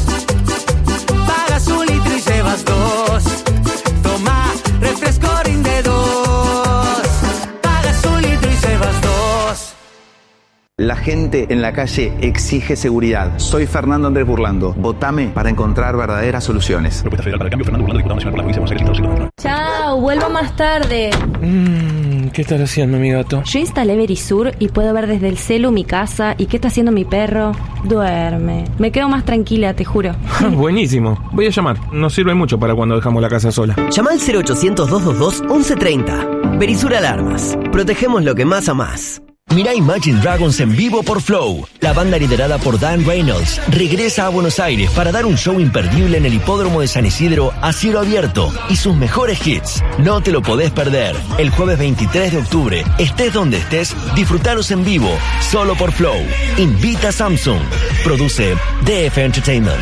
Pagas un litro y llevas dos. Toma, refresco rinde dos. Pagas un litro y llevas dos. La gente en la calle exige seguridad. Soy Fernando Andrés Burlando. Votame para encontrar verdaderas soluciones. Propuesta Federal para el Cambio, Fernando Burlando, diputado nacional por la provincia de Buenos Aires, Listado Chao, vuelvo más tarde. Mmm, ¿qué estás haciendo, mi gato? Yo instalé Verisur y puedo ver desde el celu mi casa y qué está haciendo mi perro. Duerme. Me quedo más tranquila, te juro. Buenísimo. Voy a llamar. Nos sirve mucho para cuando dejamos la casa sola. Llama al cero ochocientos, doscientos veintidós, once treinta. Verisur Alarmas. Protegemos lo que más amás. Mirá Imagine Dragons en vivo por Flow. La banda liderada por Dan Reynolds regresa a Buenos Aires para dar un show imperdible en el hipódromo de San Isidro a cielo abierto y sus mejores hits. No te lo podés perder. El jueves veintitrés de octubre, estés donde estés, disfrutalos en vivo, solo por Flow. Invita a Samsung. Produce D F Entertainment.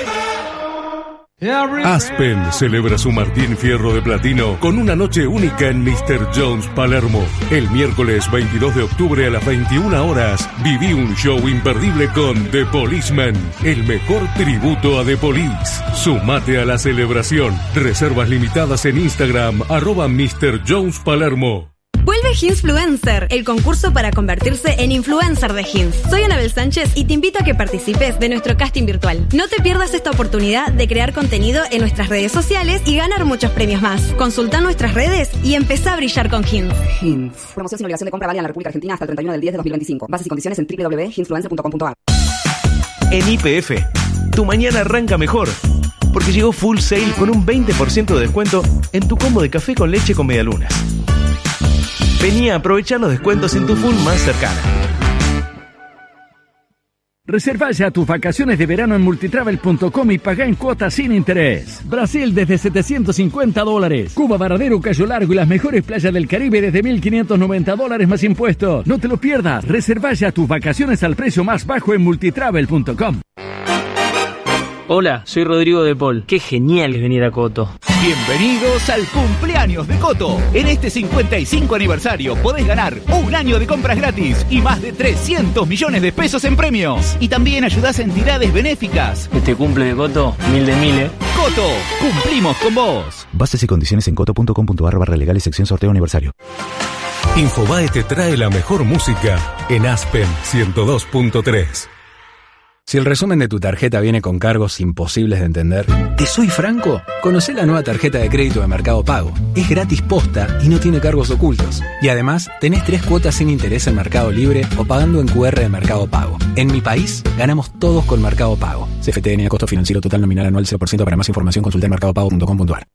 Aspen celebra su Martín Fierro de Platino con una noche única en mister Jones Palermo. El miércoles veintidós de octubre a las veintiuna horas, viví un show imperdible con The Policeman, el mejor tributo a The Police. Sumate a la celebración. Reservas limitadas en Instagram, arroba mister Jones Palermo. Vuelve Hinsfluencer, el concurso para convertirse en influencer de Hins. Soy Anabel Sánchez y te invito a que participes de nuestro casting virtual. No te pierdas esta oportunidad de crear contenido en nuestras redes sociales y ganar muchos premios más. Consulta nuestras redes y empezá a brillar con Hins. Hins. Promoción sin obligación de compra válida en la República Argentina hasta el treinta y uno del diez de dos mil veinticinco. Bases y condiciones en doble u doble u doble u punto hinsfluencer punto com punto a r. En Y P F, tu mañana arranca mejor. Porque llegó Full Sale con un veinte por ciento de descuento en tu combo de café con leche con medialunas. Vení a aprovechar los descuentos en tu full más cercana. Reserva ya tus vacaciones de verano en multitravel punto com y pagá en cuotas sin interés. Brasil desde setecientos cincuenta dólares. Cuba, Varadero, Cayo Largo y las mejores playas del Caribe desde mil quinientos noventa dólares más impuestos. No te lo pierdas. Reserva ya tus vacaciones al precio más bajo en multitravel punto com. Hola, soy Rodrigo de Paul. Qué genial es venir a Coto. Bienvenidos al cumpleaños de Coto. En este cincuenta y cinco aniversario podés ganar un año de compras gratis y más de trescientos millones de pesos en premios. Y también ayudás a entidades benéficas. Este cumple de Coto, mil de mil, ¿eh? Coto, cumplimos con vos. Bases y condiciones en coto punto com punto a r barra legales sección sorteo aniversario. Infobae te trae la mejor música en Aspen ciento dos punto tres. Si el resumen de tu tarjeta viene con cargos imposibles de entender, ¿te soy franco? Conocé la nueva tarjeta de crédito de Mercado Pago. Es gratis posta y no tiene cargos ocultos. Y además, tenés tres cuotas sin interés en Mercado Libre o pagando en cu erre de Mercado Pago. En mi país, ganamos todos con Mercado Pago. C F T N A costo financiero total nominal anual cero por ciento. Para más información consulta en mercado pago punto com punto a r.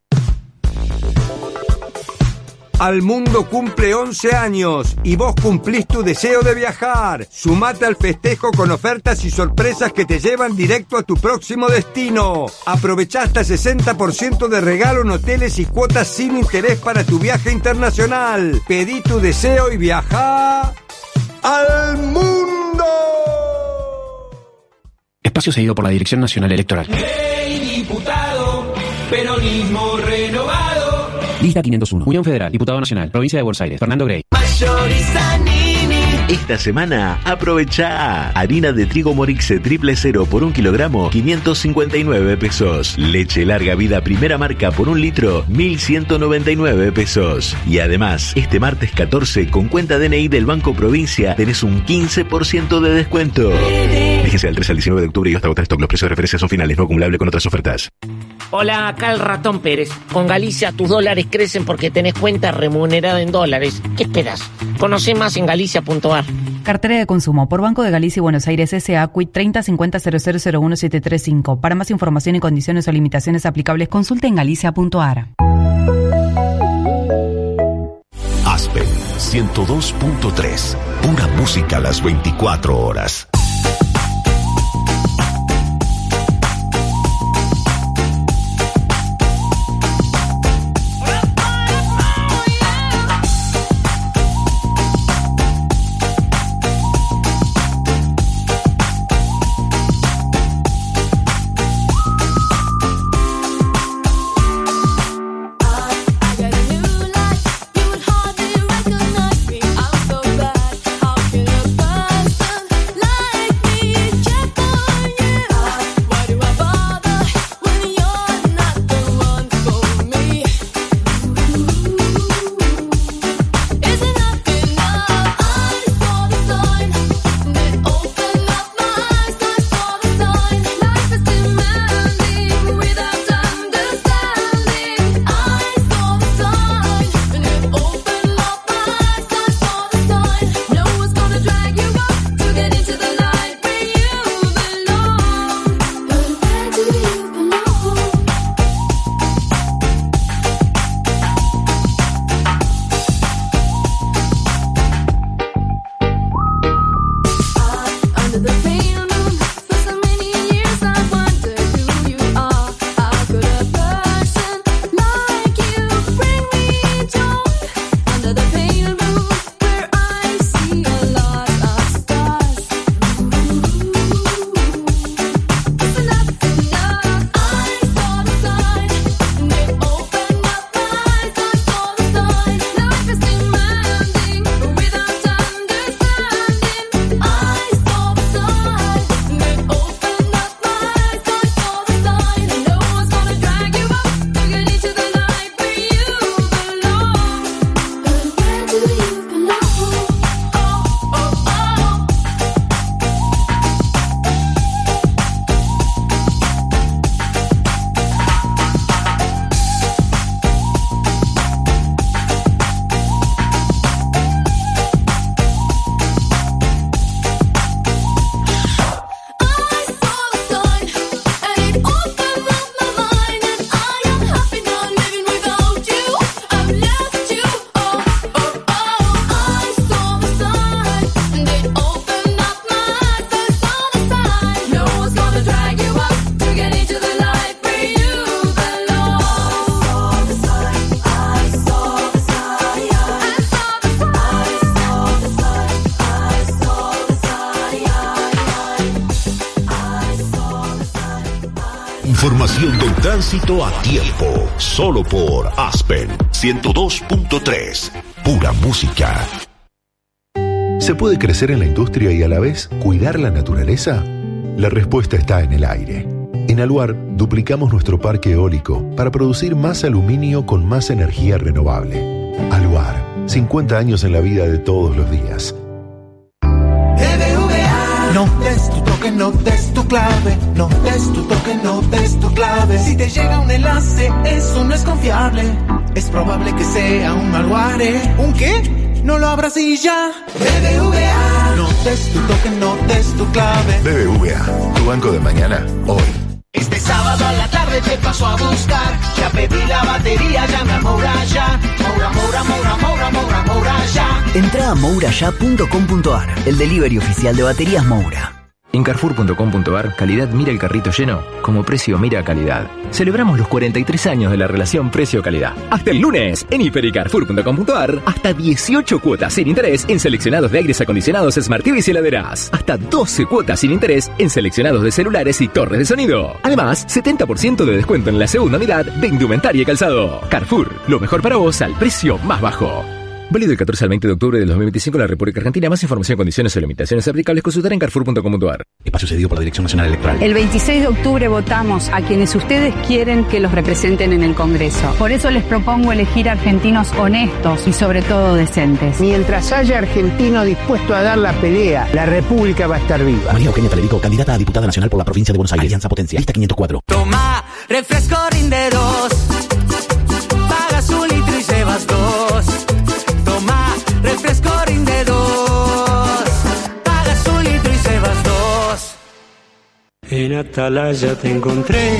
Al mundo cumple once años y vos cumplís tu deseo de viajar. Sumate al festejo con ofertas y sorpresas que te llevan directo a tu próximo destino. Aprovechá hasta sesenta por ciento de regalo en hoteles y cuotas sin interés para tu viaje internacional. Pedí tu deseo y viajá al mundo. Espacio cedido por la Dirección Nacional Electoral. Ley diputado, peronismo renovado. Lista quinientos uno. Unión Federal, Diputado Nacional, Provincia de Buenos Aires, Fernando Grey. Esta semana aprovecha harina de trigo Morixe triple cero por un kilogramo, quinientos cincuenta y nueve pesos. Leche larga vida primera marca por un litro, mil ciento noventa y nueve pesos. Y además, este martes catorce, con cuenta D N I del Banco Provincia, tenés un quince por ciento de descuento. Fíjense del tres al diecinueve de octubre y hasta agotar stock. Los precios de referencia son finales, no acumulable con otras ofertas. Hola, acá el Ratón Pérez. Con Galicia tus dólares crecen porque tenés cuenta remunerada en dólares. ¿Qué esperas? Conoce más en galicia punto a r. Cartera de consumo por Banco de Galicia y Buenos Aires S A C U I treinta cincuenta cero cero cero uno siete tres cinco. Para más información y condiciones o limitaciones aplicables, consulte en galicia punto a r. Aspen ciento dos punto tres. Pura música a las veinticuatro horas. Like Información del tránsito a tiempo, solo por Aspen ciento dos punto tres, pura música. ¿Se puede crecer en la industria y a la vez cuidar la naturaleza? La respuesta está en el aire. En Aluar duplicamos nuestro parque eólico para producir más aluminio con más energía renovable. Aluar, cincuenta años en la vida de todos los días. No des tu toque, no des tu clave, no des tu toque, no des tu clave. Si te llega un enlace, eso no es confiable. Es probable que sea un malware. ¿Un qué? No lo abras y ya. B B V A. No des tu toque, no des tu clave. B B V A, tu banco de mañana, hoy. Este sábado a la tarde te paso a buscar. Ya pedí la batería, llame a Moura ya. Moura, Moura, Moura, Moura, Moura, Moura ya. Entra a moura ya punto com punto ar, el delivery oficial de baterías Moura. En carrefour punto com punto ar, calidad mira el carrito lleno, como precio mira calidad. Celebramos los cuarenta y tres años de la relación precio-calidad. Hasta el lunes, en hiper y carrefour punto com punto ar, hasta dieciocho cuotas sin interés en seleccionados de aires acondicionados, Smart T Vs y heladeras. Hasta doce cuotas sin interés en seleccionados de celulares y torres de sonido. Además, setenta por ciento de descuento en la segunda unidad de indumentaria y calzado. Carrefour, lo mejor para vos al precio más bajo. Válido del catorce al veinte de octubre del dos mil veinticinco en la República Argentina. Más información, condiciones o limitaciones aplicables, consultar en carrefour punto com punto ar. Espacio cedido por la Dirección Nacional Electoral. El veintiséis de octubre votamos a quienes ustedes quieren que los representen en el Congreso. Por eso les propongo elegir argentinos honestos y sobre todo decentes. Mientras haya argentino dispuesto a dar la pelea, la República va a estar viva. María Eugenia Talerico, candidata a diputada nacional por la provincia de Buenos Aires. Alianza Potencia, lista quinientos cuatro. Toma, refresco rinde dos. Pagas un litro y llevas dos. Toma, refresco rinde dos. Pagas un litro y llevas dos. En Atalaya te encontré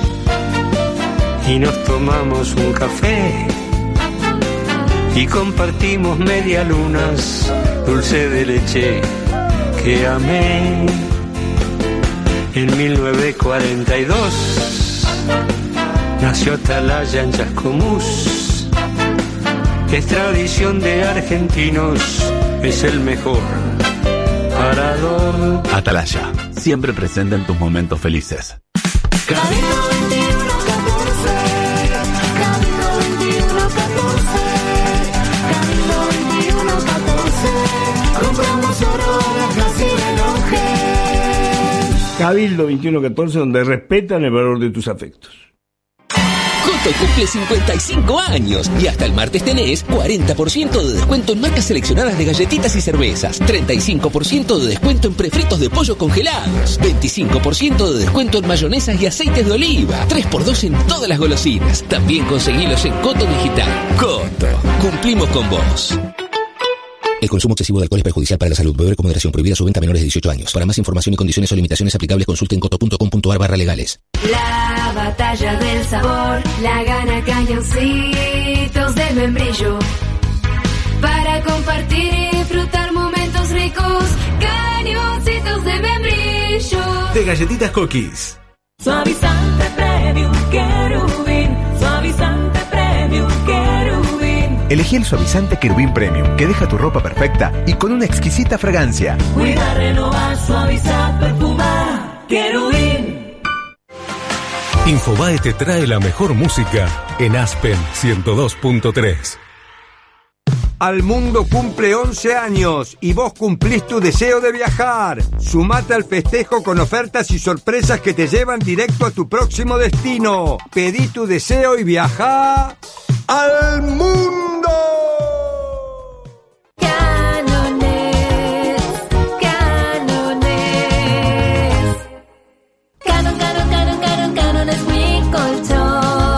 y nos tomamos un café y compartimos medialunas, dulce de leche que amé. En mil novecientos cuarenta y dos nació Atalaya en Chascomús. Es tradición de argentinos, es el mejor parador. Atalaya, siempre presente en tus momentos felices. Cabildo veintiuno catorce, Cabildo veintiuno catorce, Cabildo veintiuno catorce, compramos oro, alhajas y relojes. Cabildo veintiuno catorce, donde respetan el valor de tus afectos. Coto cumple cincuenta y cinco años y hasta el martes tenés cuarenta por ciento de descuento en marcas seleccionadas de galletitas y cervezas, treinta y cinco por ciento de descuento en prefritos de pollo congelados, veinticinco por ciento de descuento en mayonesas y aceites de oliva, tres por dos en todas las golosinas. También conseguilos en Coto Digital. Coto, cumplimos con vos. El consumo excesivo de alcohol es perjudicial para la salud. Beber con moderación. Prohibida su venta a menores de dieciocho años. Para más información y condiciones o limitaciones aplicables, consulte en coto punto com punto ar barra legales. La batalla del sabor la gana Cañoncitos de Membrillo. Para compartir y disfrutar momentos ricos, Cañoncitos de Membrillo. de Galletitas Cookies. Suavizante Premium Querubín, suavizante Premium Querubín. Elegí el suavizante Querubín Premium, que deja tu ropa perfecta y con una exquisita fragancia. Cuida, renovar, suavizar, perfumar, Querubín. Infobae te trae la mejor música en Aspen ciento dos punto tres. Al mundo cumple once años y vos cumplís tu deseo de viajar. Sumate al festejo con ofertas y sorpresas que te llevan directo a tu próximo destino. Pedí tu deseo y viaja al mundo. Canones, Canones. Canon, Canon, Canon, Canon, Canon es mi colchón.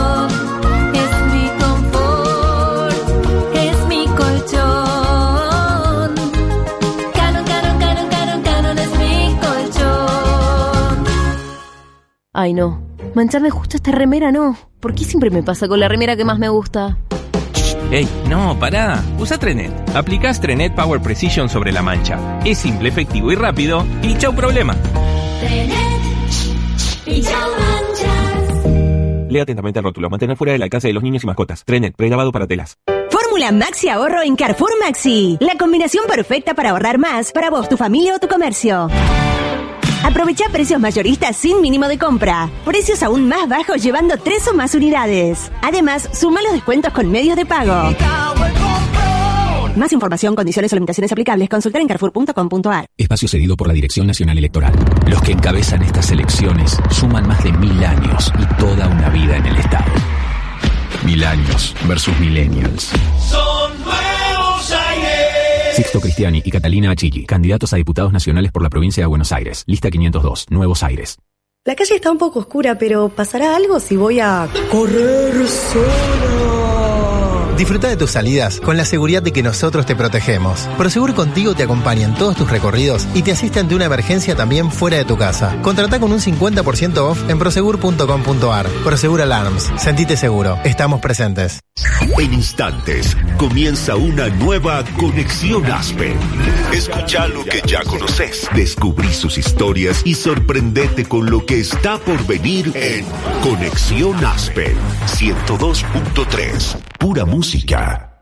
Ay, no. Mancharme justo esta remera, no. ¿Por qué siempre me pasa con la remera que más me gusta? Ey, no, pará. Usa Trenet. Aplicás Trenet Power Precision sobre la mancha. Es simple, efectivo y rápido. Y chau problema. Trenet y chau manchas. Lea atentamente el rótulo. Mantener fuera del alcance de los niños y mascotas. Trenet, pregrabado para telas. Fórmula Maxi Ahorro en Carrefour Maxi. La combinación perfecta para ahorrar más para vos, tu familia o tu comercio. Aprovecha precios mayoristas sin mínimo de compra. Precios aún más bajos llevando tres o más unidades. Además, suma los descuentos con medios de pago. Más información, condiciones o limitaciones aplicables, consultar en carrefour punto com punto a r. Espacio cedido por la Dirección Nacional Electoral. Los que encabezan estas elecciones suman más de mil años y toda una vida en el Estado. Mil años versus millennials. Son nuevos aires. Sixto Cristiani y Catalina Achilli, candidatos a diputados nacionales por la provincia de Buenos Aires. Lista quinientos dos, Nuevos Aires. La calle está un poco oscura, pero ¿pasará algo si voy a correr sola? Disfruta de tus salidas con la seguridad de que nosotros te protegemos. Prosegur Contigo te acompaña en todos tus recorridos y te asiste ante una emergencia también fuera de tu casa. Contratá con un cincuenta por ciento off en prosegur punto com punto a r. Prosegur Alarms. Sentite seguro. Estamos presentes. En instantes comienza una nueva Conexión Aspen. Escucha lo que ya conoces, descubrí sus historias y sorprendete con lo que está por venir en Conexión Aspen ciento dos punto tres. Pura música.